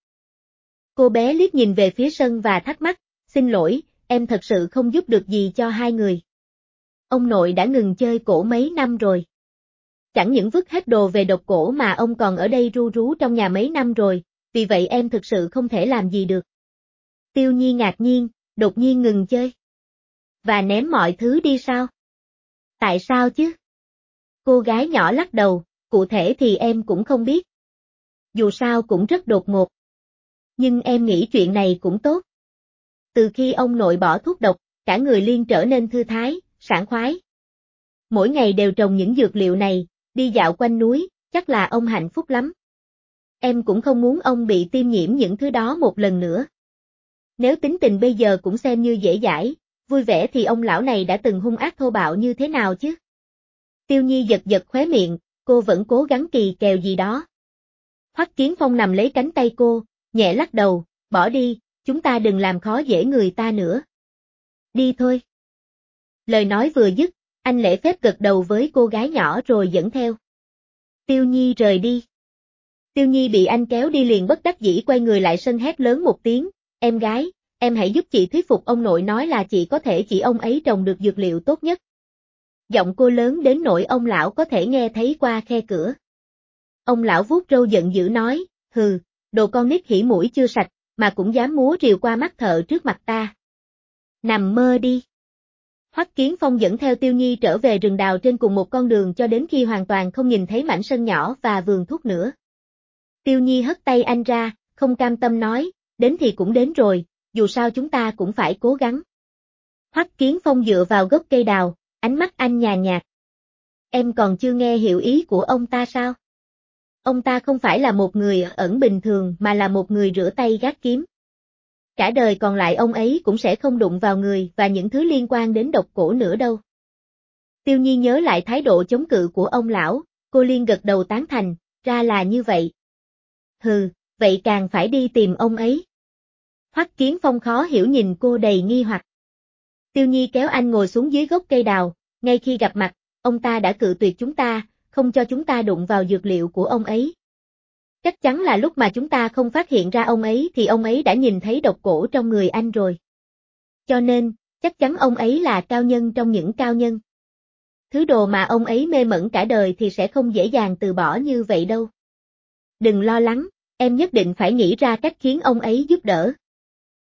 Cô bé liếc nhìn về phía sân và thắc mắc, xin lỗi, em thật sự không giúp được gì cho hai người. Ông nội đã ngừng chơi cổ mấy năm rồi. Chẳng những vứt hết đồ về độc cổ mà ông còn ở đây ru rú trong nhà mấy năm rồi, vì vậy em thực sự không thể làm gì được. Tiêu Nhi ngạc nhiên, đột nhiên ngừng chơi. Và ném mọi thứ đi sao? Tại sao chứ? Cô gái nhỏ lắc đầu, cụ thể thì em cũng không biết. Dù sao cũng rất đột ngột. Nhưng em nghĩ chuyện này cũng tốt. Từ khi ông nội bỏ thuốc độc, cả người Liên trở nên thư thái, sảng khoái. Mỗi ngày đều trồng những dược liệu này, đi dạo quanh núi, chắc là ông hạnh phúc lắm. Em cũng không muốn ông bị tiêm nhiễm những thứ đó một lần nữa. Nếu tính tình bây giờ cũng xem như dễ dãi, vui vẻ thì ông lão này đã từng hung ác thô bạo như thế nào chứ? Tiêu Nhi giật giật khóe miệng, cô vẫn cố gắng kỳ kèo gì đó. Hoắc Kiến Phong nằm lấy cánh tay cô, nhẹ lắc đầu, bỏ đi, chúng ta đừng làm khó dễ người ta nữa. Đi thôi. Lời nói vừa dứt, anh lễ phép gật đầu với cô gái nhỏ rồi dẫn theo. Tiêu Nhi rời đi. Tiêu Nhi bị anh kéo đi liền bất đắc dĩ quay người lại sân hét lớn một tiếng, em gái, em hãy giúp chị thuyết phục ông nội nói là chị có thể chỉ ông ấy trồng được dược liệu tốt nhất. Giọng cô lớn đến nỗi ông lão có thể nghe thấy qua khe cửa. Ông lão vuốt râu giận dữ nói, hừ, đồ con nít hỉ mũi chưa sạch, mà cũng dám múa rìu qua mắt thợ trước mặt ta. Nằm mơ đi. Hoắc Kiến Phong dẫn theo Tiêu Nhi trở về rừng đào trên cùng một con đường cho đến khi hoàn toàn không nhìn thấy mảnh sân nhỏ và vườn thuốc nữa. Tiêu Nhi hất tay anh ra, không cam tâm nói, đến thì cũng đến rồi, dù sao chúng ta cũng phải cố gắng. Hoắc Kiến Phong dựa vào gốc cây đào, ánh mắt anh nhàn nhạt. Em còn chưa nghe hiểu ý của ông ta sao? Ông ta không phải là một người ẩn bình thường mà là một người rửa tay gác kiếm. Cả đời còn lại ông ấy cũng sẽ không đụng vào người và những thứ liên quan đến độc cổ nữa đâu. Tiêu Nhi nhớ lại thái độ chống cự của ông lão, cô liên gật đầu tán thành, ra là như vậy. Hừ, vậy càng phải đi tìm ông ấy. Hoắc Kiến Phong khó hiểu nhìn cô đầy nghi hoặc. Tiêu Nhi kéo anh ngồi xuống dưới gốc cây đào, ngay khi gặp mặt, ông ta đã cự tuyệt chúng ta, không cho chúng ta đụng vào dược liệu của ông ấy. Chắc chắn là lúc mà chúng ta không phát hiện ra ông ấy thì ông ấy đã nhìn thấy độc cổ trong người anh rồi. Cho nên, chắc chắn ông ấy là cao nhân trong những cao nhân. Thứ đồ mà ông ấy mê mẩn cả đời thì sẽ không dễ dàng từ bỏ như vậy đâu. Đừng lo lắng, em nhất định phải nghĩ ra cách khiến ông ấy giúp đỡ.